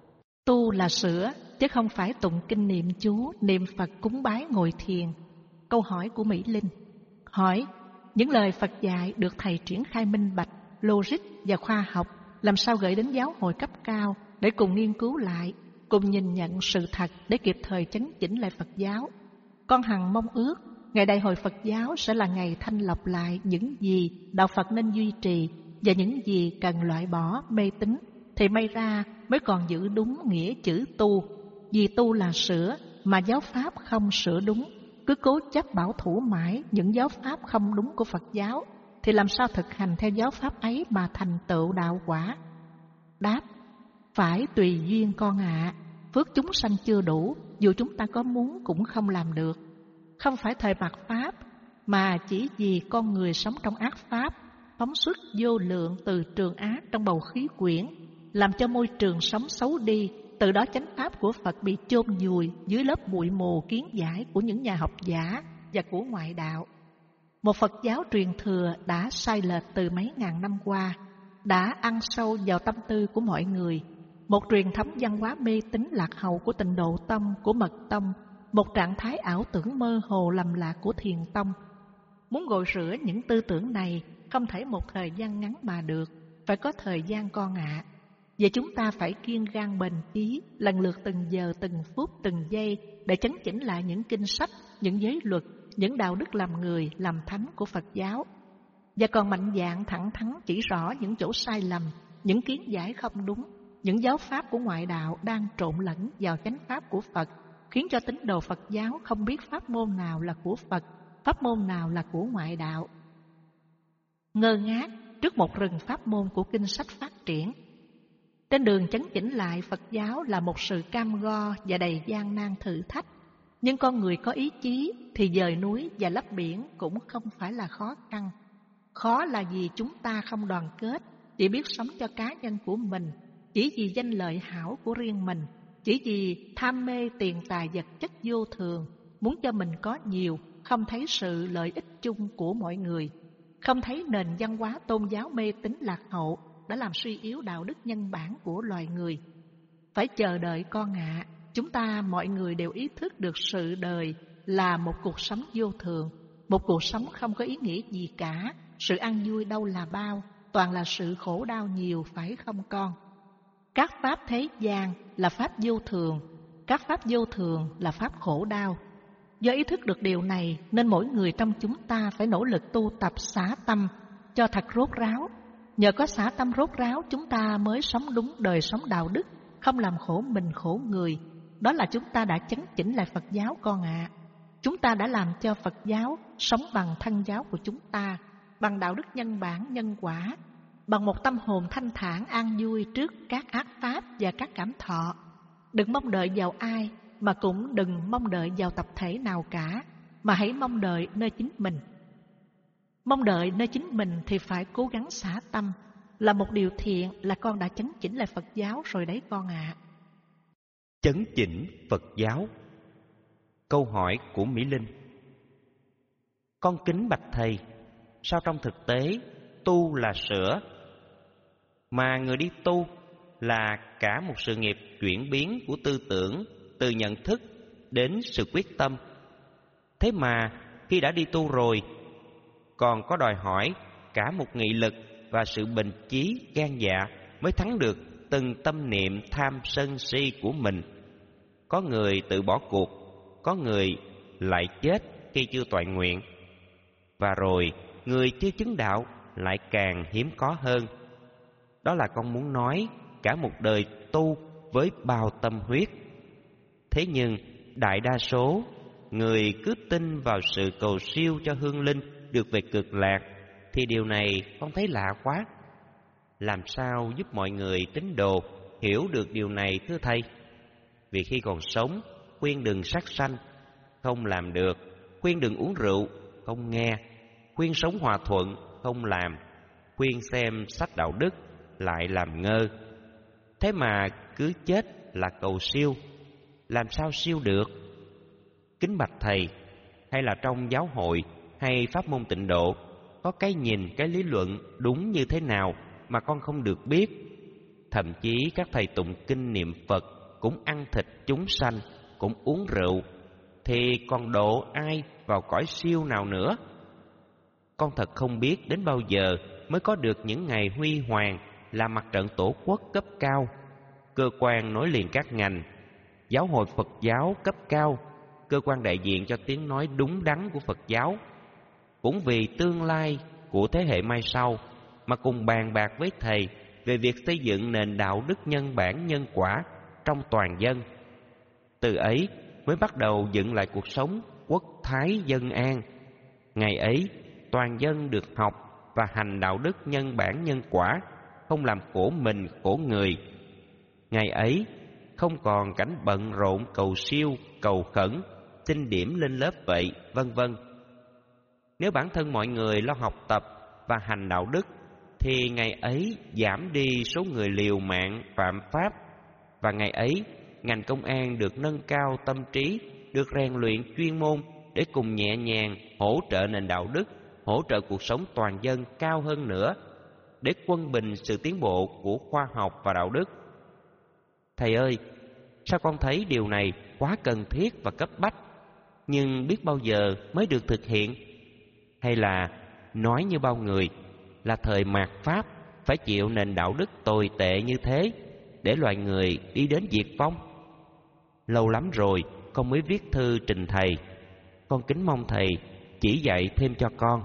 Tu là sửa, chứ không phải tụng kinh niệm chú, niệm Phật cúng bái ngồi thiền. Câu hỏi của Mỹ Linh hỏi, những lời Phật dạy được thầy triển khai minh bạch, logic và khoa học, làm sao gửi đến giáo hội cấp cao để cùng nghiên cứu lại, cùng nhìn nhận sự thật để kịp thời chấn chỉnh lại Phật giáo. Con hằng mong ước ngày Đại hội Phật giáo sẽ là ngày thanh lọc lại những gì đạo Phật nên duy trì và những gì cần loại bỏ mê tín, thì may ra mới còn giữ đúng nghĩa chữ tu. Vì tu là sửa, mà giáo pháp không sửa đúng, cứ cố chấp bảo thủ mãi những giáo pháp không đúng của Phật giáo, thì làm sao thực hành theo giáo pháp ấy mà thành tựu đạo quả? Đáp, phải tùy duyên con ạ. À. Phước chúng sanh chưa đủ, dù chúng ta có muốn cũng không làm được. Không phải thời mạt pháp, mà chỉ vì con người sống trong ác pháp, phóng xuất vô lượng từ trường ác trong bầu khí quyển, làm cho môi trường sống xấu đi. Từ đó chánh pháp của Phật bị chôn vùi dưới lớp bụi mù kiến giải của những nhà học giả và của ngoại đạo. Một Phật giáo truyền thừa đã sai lệch từ mấy ngàn năm qua, đã ăn sâu vào tâm tư của mọi người. Một truyền thống văn hóa mê tín lạc hậu của Tịnh Độ Tông, của Mật Tông, một trạng thái ảo tưởng mơ hồ lầm lạc của Thiền Tông. Muốn gội rửa những tư tưởng này không thể một thời gian ngắn mà được, phải có thời gian con ạ. À. Vậy chúng ta phải kiên gan bền chí, lần lượt từng giờ, từng phút, từng giây để chấn chỉnh lại những kinh sách, những giới luật, những đạo đức làm người, làm thánh của Phật giáo. Và còn mạnh dạn thẳng thắn chỉ rõ những chỗ sai lầm, những kiến giải không đúng, những giáo pháp của ngoại đạo đang trộn lẫn vào chánh pháp của Phật, khiến cho tín đồ Phật giáo không biết pháp môn nào là của Phật, pháp môn nào là của ngoại đạo. Ngơ ngác trước một rừng pháp môn của kinh sách phát triển. Trên đường chấn chỉnh lại Phật giáo là một sự cam go và đầy gian nan thử thách. Nhưng con người có ý chí thì dời núi và lấp biển cũng không phải là khó khăn. Khó là vì chúng ta không đoàn kết, chỉ biết sống cho cá nhân của mình, chỉ vì danh lợi hảo của riêng mình, chỉ vì tham mê tiền tài vật chất vô thường, muốn cho mình có nhiều, không thấy sự lợi ích chung của mọi người, không thấy nền văn hóa tôn giáo mê tín lạc hậu đã làm suy yếu đạo đức nhân bản của loài người. Phải chờ đợi con ạ, chúng ta mọi người đều ý thức được sự đời là một cuộc sống vô thường, một cuộc sống không có ý nghĩa gì cả, sự ăn vui đâu là bao, toàn là sự khổ đau nhiều, phải không con? Các pháp thế gian là pháp vô thường, các pháp vô thường là pháp khổ đau. Do ý thức được điều này nên mỗi người trong chúng ta phải nỗ lực tu tập xả tâm cho thật rốt ráo. Nhờ có xả tâm rốt ráo, chúng ta mới sống đúng đời sống đạo đức, không làm khổ mình khổ người. Đó là chúng ta đã chấn chỉnh lại Phật giáo con ạ. À. Chúng ta đã làm cho Phật giáo sống bằng thân giáo của chúng ta, bằng đạo đức nhân bản nhân quả, bằng một tâm hồn thanh thản an vui trước các ác pháp và các cảm thọ. Đừng mong đợi vào ai, mà cũng đừng mong đợi vào tập thể nào cả, mà hãy mong đợi nơi chính mình. Mong đợi nơi chính mình thì phải cố gắng xả tâm, là một điều thiện, là con đã chấn chỉnh lại Phật giáo rồi đấy con ạ. À. Chấn chỉnh Phật giáo. Câu hỏi của Mỹ Linh: con kính bạch thầy, sao trong thực tế tu là sửa, mà người đi tu là cả một sự nghiệp chuyển biến của tư tưởng, từ nhận thức đến sự quyết tâm. Thế mà khi đã đi tu rồi, còn có đòi hỏi cả một nghị lực và sự bền chí gan dạ mới thắng được từng tâm niệm tham sân si của mình. Có người tự bỏ cuộc, có người lại chết khi chưa toại nguyện, và rồi người chưa chứng đạo lại càng hiếm có hơn. Đó là con muốn nói cả một đời tu với bao tâm huyết. Thế nhưng đại đa số người cứ tin vào sự cầu siêu cho hương linh được về cực lạc, thì điều này con thấy lạ quá. Làm sao giúp mọi người tín đồ hiểu được điều này thưa thầy? Vì khi còn sống khuyên đừng sát sanh, không làm được; khuyên đừng uống rượu, không nghe; khuyên sống hòa thuận, không làm; khuyên xem sách đạo đức, lại làm ngơ. Thế mà cứ chết là cầu siêu, làm sao siêu được? Kính bạch thầy, hay là trong giáo hội hay pháp môn tịnh độ có cái nhìn, cái lý luận đúng như thế nào mà con không được biết? Thậm chí các thầy tụng kinh niệm Phật cũng ăn thịt chúng sanh, cũng uống rượu, thì còn độ ai vào cõi siêu nào nữa? Con thật không biết đến bao giờ mới có được những ngày huy hoàng là mặt trận tổ quốc cấp cao, cơ quan nối liền các ngành, giáo hội Phật giáo cấp cao, cơ quan đại diện cho tiếng nói đúng đắn của Phật giáo. Cũng vì tương lai của thế hệ mai sau mà cùng bàn bạc với thầy về việc xây dựng nền đạo đức nhân bản nhân quả trong toàn dân. Từ ấy mới bắt đầu dựng lại cuộc sống quốc thái dân an. Ngày ấy toàn dân được học và hành đạo đức nhân bản nhân quả, không làm khổ mình khổ người. Ngày ấy không còn cảnh bận rộn cầu siêu, cầu khẩn, xin điểm lên lớp vậy, vân vân. Nếu bản thân mọi người lo học tập và hành đạo đức, thì ngày ấy giảm đi số người liều mạng phạm pháp, và ngày ấy ngành công an được nâng cao tâm trí, được rèn luyện chuyên môn để cùng nhẹ nhàng hỗ trợ nền đạo đức, hỗ trợ cuộc sống toàn dân cao hơn nữa, để quân bình sự tiến bộ của khoa học và đạo đức. Thầy ơi, sao con thấy điều này quá cần thiết và cấp bách, nhưng biết bao giờ mới được thực hiện? Hay là nói như bao người là thời mạt Pháp phải chịu nền đạo đức tồi tệ như thế để loài người đi đến diệt vong? Lâu lắm rồi con mới viết thư trình thầy, con kính mong thầy chỉ dạy thêm cho con.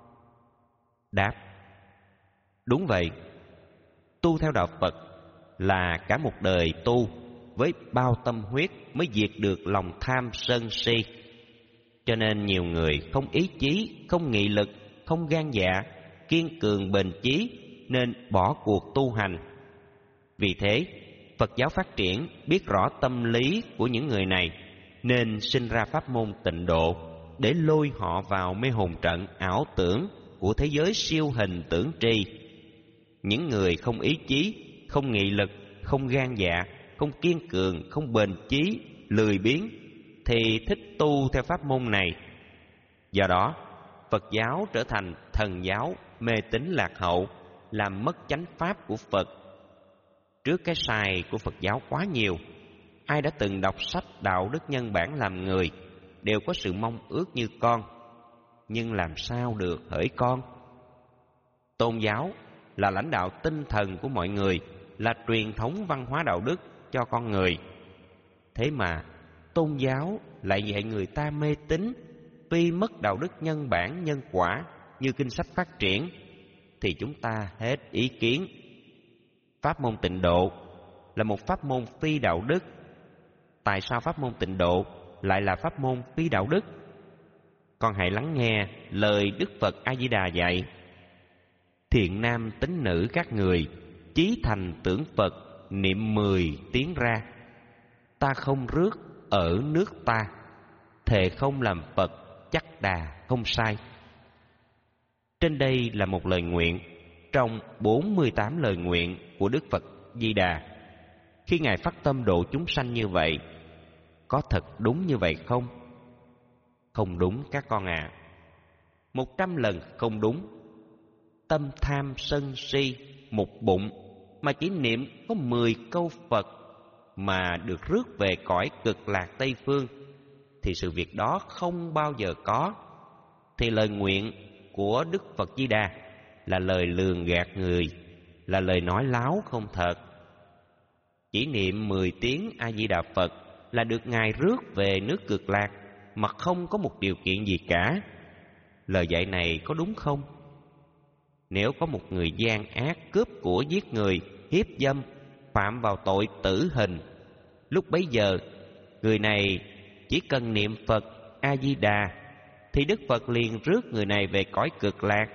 Đáp: đúng vậy, tu theo đạo Phật là cả một đời tu với bao tâm huyết mới diệt được lòng tham sân si. Cho nên nhiều người không ý chí, không nghị lực, không gan dạ, kiên cường bền chí nên bỏ cuộc tu hành. Vì thế Phật giáo phát triển biết rõ tâm lý của những người này, nên sinh ra pháp môn tịnh độ để lôi họ vào mê hồn trận ảo tưởng của thế giới siêu hình tưởng tri. Những người không ý chí, không nghị lực, không gan dạ không kiên cường, không bền chí, lười biếng thì thích tu theo pháp môn này. Do đó, Phật giáo trở thành thần giáo mê tín lạc hậu, làm mất chánh pháp của Phật. Trước cái sai của Phật giáo quá nhiều, ai đã từng đọc sách đạo đức nhân bản làm người đều có sự mong ước như con. Nhưng làm sao được hỡi con? Tôn giáo là lãnh đạo tinh thần của mọi người, là truyền thống văn hóa đạo đức cho con người. Thế mà tôn giáo lại dạy người ta mê tín, tuy mất đạo đức nhân bản nhân quả như kinh sách phát triển, thì chúng ta hết ý kiến. Pháp môn Tịnh Độ là một pháp môn phi đạo đức. Tại sao pháp môn Tịnh Độ lại là pháp môn phi đạo đức? Con hãy lắng nghe lời Đức Phật A Di Đà dạy: thiện nam tín nữ các người, chí thành tưởng Phật, niệm mười tiếng ra. Ta không rước ở nước ta, thề không làm Phật, chắc đà không sai. Trên đây là một lời nguyện trong bốn mươi tám lời nguyện của Đức Phật Di Đà. Khi Ngài phát tâm độ chúng sanh như vậy, có thật đúng như vậy không? Không đúng các con ạ. À. Một trăm lần không đúng. Tâm tham sân si một bụng mà chỉ niệm có mười câu Phật mà được rước về cõi cực lạc Tây Phương, thì sự việc đó không bao giờ có. Thì lời nguyện của Đức Phật Di Đà là lời lường gạt người, là lời nói láo không thật. Chỉ niệm mười tiếng A Di Đà Phật là được Ngài rước về nước cực lạc mà không có một điều kiện gì cả. Lời dạy này có đúng không? Nếu có một người gian ác cướp của, giết người, hiếp dâm, phạm vào tội tử hình, lúc bấy giờ người này chỉ cần niệm Phật A Di Đà thì Đức Phật liền rước người này về cõi cực lạc.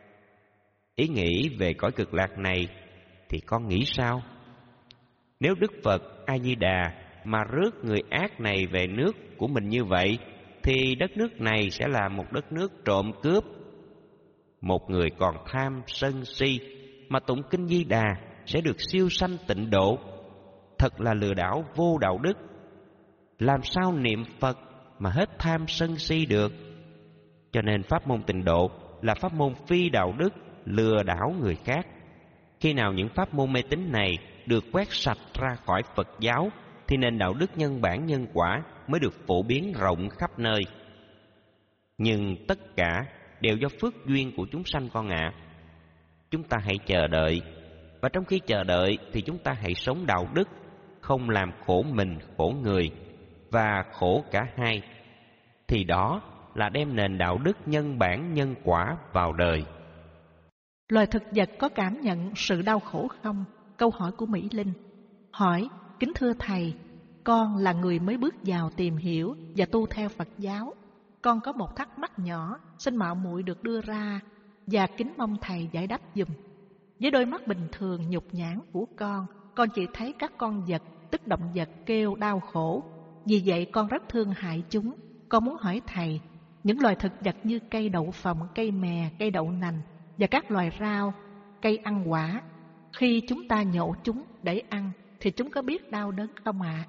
Ý nghĩ về cõi cực lạc này thì con nghĩ sao? Nếu Đức Phật A Di Đà mà rước người ác này về nước của mình như vậy, thì đất nước này sẽ là một đất nước trộm cướp. Một người còn tham sân si mà tụng kinh Di Đà sẽ được siêu sanh tịnh độ. Thật là lừa đảo vô đạo đức. Làm sao niệm Phật mà hết tham sân si được? Cho nên pháp môn Tịnh Độ là pháp môn phi đạo đức, lừa đảo người khác. Khi nào những pháp môn mê tín này được quét sạch ra khỏi Phật giáo, thì nền đạo đức nhân bản nhân quả mới được phổ biến rộng khắp nơi. Nhưng tất cả đều do phước duyên của chúng sanh con ạ. À. Chúng ta hãy chờ đợi, và trong khi chờ đợi thì chúng ta hãy sống đạo đức, không làm khổ mình, khổ người và khổ cả hai. Thì đó là đem nền đạo đức nhân bản nhân quả vào đời. Loài thực vật có cảm nhận sự đau khổ không? Câu hỏi của Mỹ Linh. Hỏi: kính thưa Thầy, con là người mới bước vào tìm hiểu và tu theo Phật giáo. Con có một thắc mắc nhỏ, xin mạo muội được đưa ra và kính mong Thầy giải đáp giùm. Với đôi mắt bình thường nhục nhãn của con, con chỉ thấy các con vật, tức động vật kêu đau khổ. Vì vậy con rất thương hại chúng. Con muốn hỏi Thầy, những loài thực vật như cây đậu phộng, cây mè, cây đậu nành và các loài rau, cây ăn quả, khi chúng ta nhổ chúng để ăn thì chúng có biết đau đớn không ạ? À?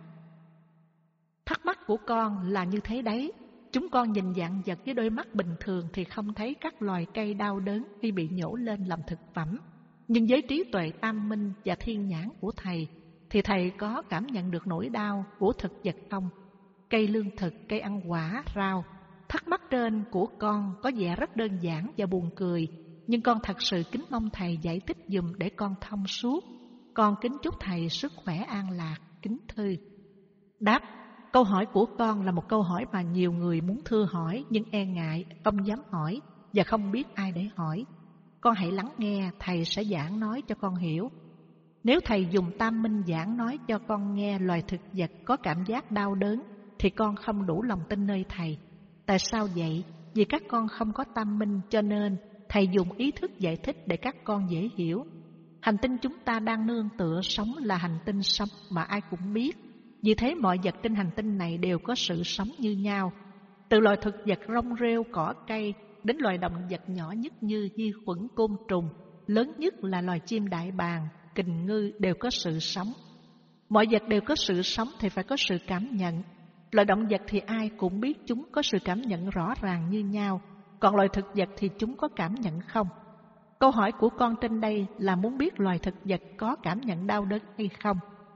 Thắc mắc của con là như thế đấy. Chúng con nhìn dạng vật với đôi mắt bình thường thì không thấy các loài cây đau đớn khi bị nhổ lên làm thực phẩm. Nhưng với trí tuệ tam minh và thiên nhãn của Thầy thì Thầy có cảm nhận được nỗi đau của thực vật không? Cây lương thực, cây ăn quả, rau. Thắc mắc trên của con có vẻ rất đơn giản và buồn cười, nhưng con thật sự kính mong Thầy giải thích giùm để con thông suốt. Con kính chúc Thầy sức khỏe an lạc. Kính thư. Đáp: câu hỏi của con là một câu hỏi mà nhiều người muốn thưa hỏi nhưng e ngại, không dám hỏi và không biết ai để hỏi. Con hãy lắng nghe, Thầy sẽ giảng nói cho con hiểu. Nếu Thầy dùng tam minh giảng nói cho con nghe loài thực vật có cảm giác đau đớn thì con không đủ lòng tin nơi Thầy. Tại sao vậy? Vì các con không có tam minh, cho nên Thầy dùng ý thức giải thích để các con dễ hiểu. Hành tinh chúng ta đang nương tựa sống là hành tinh sống mà ai cũng biết. Vì thế mọi vật trên hành tinh này đều có sự sống như nhau. Từ loài thực vật rong rêu, cỏ cây đến loài động vật nhỏ nhất như vi khuẩn, côn trùng, lớn nhất là loài chim đại bàng, kình ngư đều có sự sống. Mọi vật đều có sự sống thì phải có sự cảm nhận. Loài động vật thì ai cũng biết chúng có sự cảm nhận rõ ràng như nhau, còn loài thực vật thì chúng có cảm nhận không? Câu hỏi của con trên đây là muốn biết loài thực vật có cảm nhận đau đớn hay không?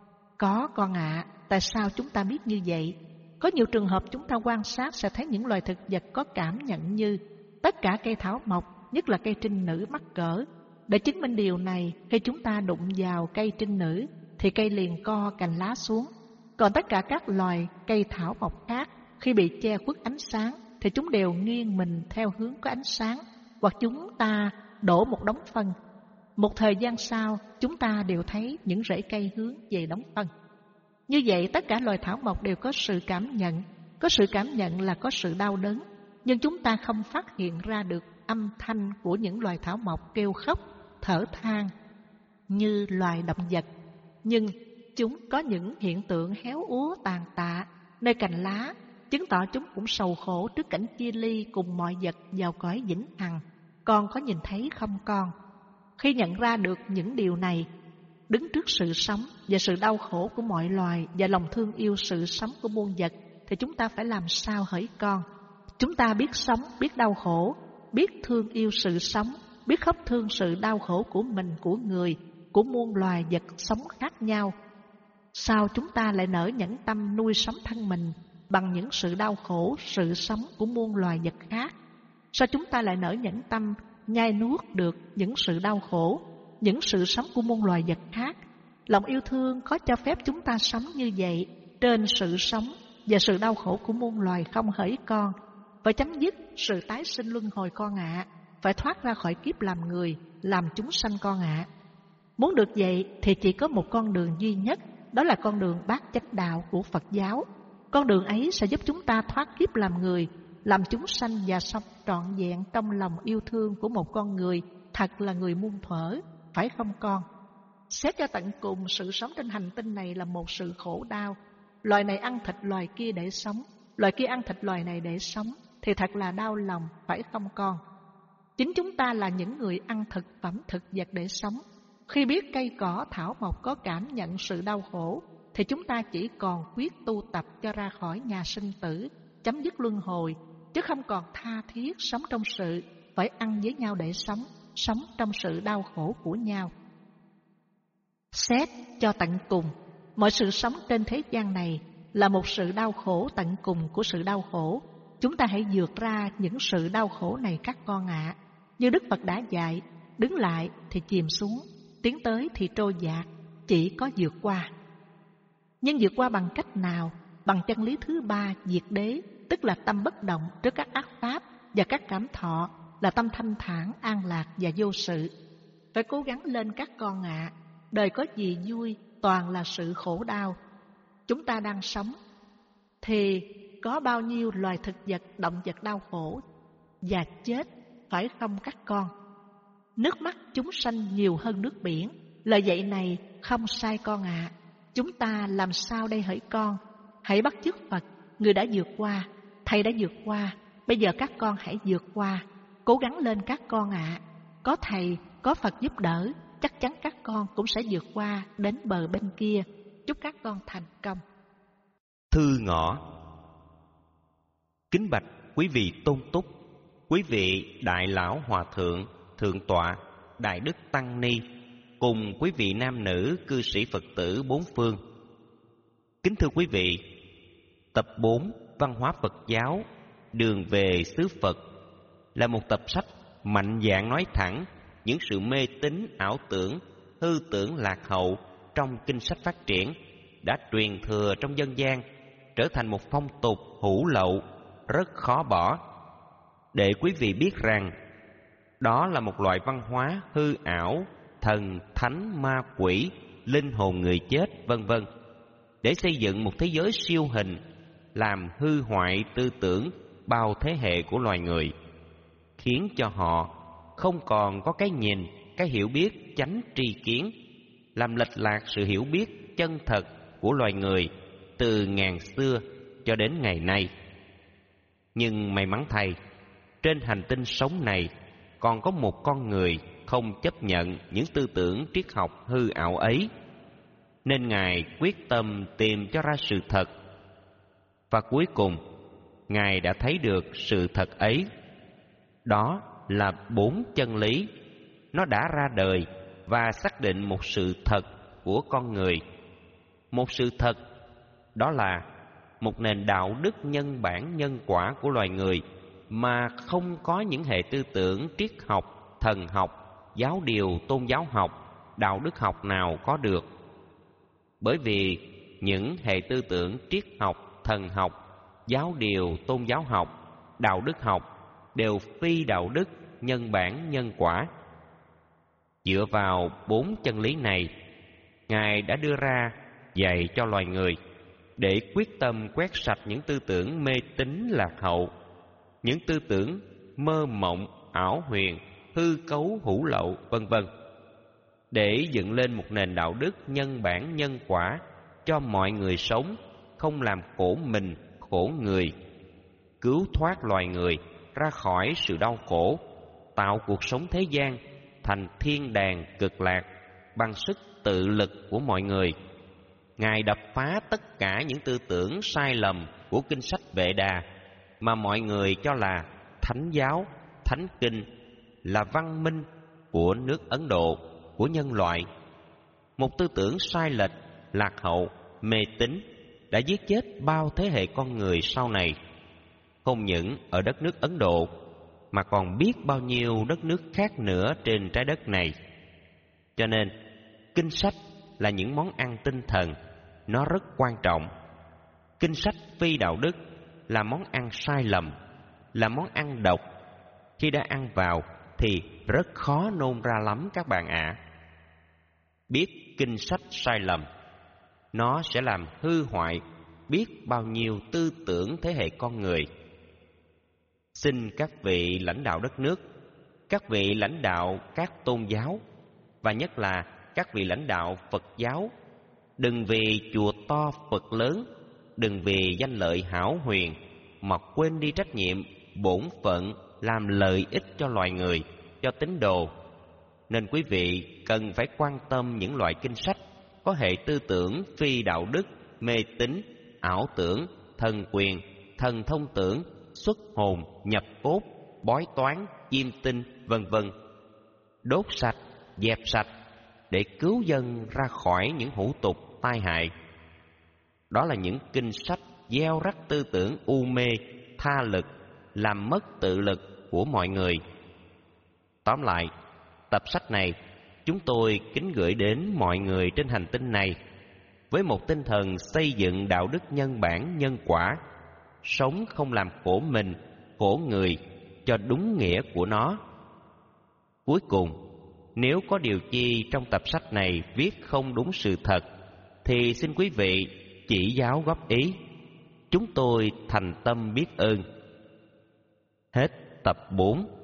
Có con ạ. À. Tại sao chúng ta biết như vậy? Có nhiều trường hợp chúng ta quan sát sẽ thấy những loài thực vật có cảm nhận như tất cả cây thảo mộc, nhất là cây trinh nữ mắc cỡ. Để chứng minh điều này, khi chúng ta đụng vào cây trinh nữ thì cây liền co cành lá xuống. Còn tất cả các loài cây thảo mộc khác, khi bị che khuất ánh sáng thì chúng đều nghiêng mình theo hướng có ánh sáng, hoặc chúng ta đổ một đống phân. Một thời gian sau, chúng ta đều thấy những rễ cây hướng về đống phân. Như vậy, tất cả loài thảo mộc đều có sự cảm nhận. Có sự cảm nhận là có sự đau đớn, nhưng chúng ta không phát hiện ra được âm thanh của những loài thảo mộc kêu khóc, thở than như loài động vật. Nhưng chúng có những hiện tượng héo úa tàn tạ nơi cành lá, chứng tỏ chúng cũng sầu khổ trước cảnh chia ly cùng mọi vật vào cõi vĩnh hằng. Con có nhìn thấy không con? Khi nhận ra được những điều này, đứng trước sự sống và sự đau khổ của mọi loài và lòng thương yêu sự sống của muôn vật, thì chúng ta phải làm sao hỡi con? Chúng ta biết sống, biết đau khổ, biết thương yêu sự sống, biết khóc thương sự đau khổ của mình, của người, của muôn loài vật sống khác nhau. Sao chúng ta lại nỡ nhẫn tâm nuôi sống thân mình bằng những sự đau khổ, sự sống của muôn loài vật khác? Sao chúng ta lại nỡ nhẫn tâm nhai nuốt được những sự đau khổ, những sự sống của muôn loài vật khác? Lòng yêu thương có cho phép chúng ta sống như vậy trên sự sống và sự đau khổ của muôn loài không hỡi con? Phải chấm dứt sự tái sinh luân hồi con ạ, à. Phải thoát ra khỏi kiếp làm người, làm chúng sanh con ạ. À. Muốn được vậy thì chỉ có một con đường duy nhất, đó là con đường bát chánh đạo của Phật giáo. Con đường ấy sẽ giúp chúng ta thoát kiếp làm người, làm chúng sanh và sống trọn vẹn trong lòng yêu thương của một con người, thật là người muôn thuở, phải không con? Xét cho tận cùng, sự sống trên hành tinh này là một sự khổ đau. Loài này ăn thịt loài kia để sống, loài kia ăn thịt loài này để sống, thì thật là đau lòng, phải không con? Chính chúng ta là những người ăn thực phẩm thực vật để sống. Khi biết cây cỏ thảo mộc có cảm nhận sự đau khổ, thì chúng ta chỉ còn quyết tu tập cho ra khỏi nhà sinh tử, chấm dứt luân hồi, chứ không còn tha thiết sống trong sự phải ăn với nhau để sống, sống trong sự đau khổ của nhau. Xét cho tận cùng, mọi sự sống trên thế gian này là một sự đau khổ tận cùng của sự đau khổ. Chúng ta hãy vượt ra những sự đau khổ này các con ạ. À. Như Đức Phật đã dạy, đứng lại thì chìm xuống, tiến tới thì trôi dạt, chỉ có vượt qua. Nhưng vượt qua bằng cách nào? Bằng chân lý thứ ba, diệt đế, tức là tâm bất động trước các ác pháp và các cảm thọ, là tâm thanh thản, an lạc và vô sự. Phải cố gắng lên các con ạ. À. Đời có gì vui, toàn là sự khổ đau. Chúng ta đang sống, thì có bao nhiêu loài thực vật, động vật đau khổ và chết, phải không các con? Nước mắt chúng sanh nhiều hơn nước biển. Lời dạy này không sai con ạ. À. Chúng ta làm sao đây hỡi con? Hãy bắt chước Phật, người đã vượt qua. Thầy đã vượt qua, bây giờ các con hãy vượt qua. Cố gắng lên các con ạ. À. Có Thầy, có Phật giúp đỡ, chắc chắn các con cũng sẽ vượt qua đến bờ bên kia. Chúc các con thành công. Thư ngõ. Kính bạch quý vị tôn túc, quý vị đại lão hòa thượng, thượng tọa, đại đức tăng ni, cùng quý vị nam nữ cư sĩ Phật tử bốn phương. Kính thưa quý vị, tập bốn Văn hóa Phật giáo, đường về xứ Phật là một tập sách mạnh dạn nói thẳng những sự mê tín, ảo tưởng, hư tưởng lạc hậu trong kinh sách phát triển đã truyền thừa trong dân gian, trở thành một phong tục hủ lậu rất khó bỏ. Để quý vị biết rằng đó là một loại văn hóa hư ảo, thần, thánh, ma quỷ, linh hồn người chết, vân vân, để xây dựng một thế giới siêu hình, làm hư hoại tư tưởng bao thế hệ của loài người, khiến cho họ không còn có cái nhìn, cái hiểu biết chánh tri kiến, làm lệch lạc sự hiểu biết chân thật của loài người từ ngàn xưa cho đến ngày nay. Nhưng may mắn thay, trên hành tinh sống này còn có một con người không chấp nhận những tư tưởng triết học hư ảo ấy. nên Ngài quyết tâm tìm cho ra sự thật. Và cuối cùng, Ngài đã thấy được sự thật ấy. Đó là bốn chân lý. Nó đã ra đời và xác định một sự thật của con người. Một sự thật, đó là một nền đạo đức nhân bản nhân quả của loài người mà không có những hệ tư tưởng triết học, thần học, giáo điều, tôn giáo học, đạo đức học nào có được. Bởi vì những hệ tư tưởng triết học, thần học, giáo điều, tôn giáo học, đạo đức học đều phi đạo đức, nhân bản, nhân quả. Dựa vào bốn chân lý này, Ngài đã đưa ra dạy cho loài người để quyết tâm quét sạch những tư tưởng mê tín lạc hậu, những tư tưởng mơ mộng, ảo huyền, hư cấu, hữu lậu, vân vân, để dựng lên một nền đạo đức nhân bản nhân quả cho mọi người sống, không làm khổ mình, khổ người, cứu thoát loài người ra khỏi sự đau khổ, tạo cuộc sống thế gian thành thiên đàng cực lạc bằng sức tự lực của mọi người. Ngài đập phá tất cả những tư tưởng sai lầm của kinh sách Vệ Đà mà mọi người cho là thánh giáo, thánh kinh, là văn minh của nước Ấn Độ, của nhân loại. Một tư tưởng sai lệch, lạc hậu, mê tín đã giết chết bao thế hệ con người sau này, không những ở đất nước Ấn Độ mà còn biết bao nhiêu đất nước khác nữa trên trái đất này. Cho nên, kinh sách là những món ăn tinh thần, nó rất quan trọng. Kinh sách phi đạo đức là món ăn sai lầm, là món ăn độc. Khi đã ăn vào thì rất khó nôn ra lắm các bạn ạ. Biết kinh sách sai lầm, nó sẽ làm hư hoại biết bao nhiêu tư tưởng thế hệ con người. Xin các vị lãnh đạo đất nước, các vị lãnh đạo các tôn giáo, và nhất là các vị lãnh đạo Phật giáo, đừng vì chùa to Phật lớn, đừng vì danh lợi hão huyền mà quên đi trách nhiệm, bổn phận làm lợi ích cho loài người, cho tín đồ. Nên quý vị cần phải quan tâm những loại kinh sách có hệ tư tưởng phi đạo đức, mê tín, ảo tưởng, thần quyền, thần thông tưởng, xuất hồn, nhập cốt, bói toán, chiêm tinh, vân vân. Đốt sạch, dẹp sạch để cứu dân ra khỏi những hủ tục tai hại. Đó là những kinh sách gieo rắc tư tưởng u mê, tha lực, làm mất tự lực của mọi người. Tóm lại, tập sách này chúng tôi kính gửi đến mọi người trên hành tinh này với một tinh thần xây dựng đạo đức nhân bản nhân quả, sống không làm khổ mình, khổ người cho đúng nghĩa của nó. Cuối cùng, nếu có điều chi trong tập sách này viết không đúng sự thật, thì xin quý vị chỉ giáo góp ý. Chúng tôi thành tâm biết ơn. Hết tập bốn.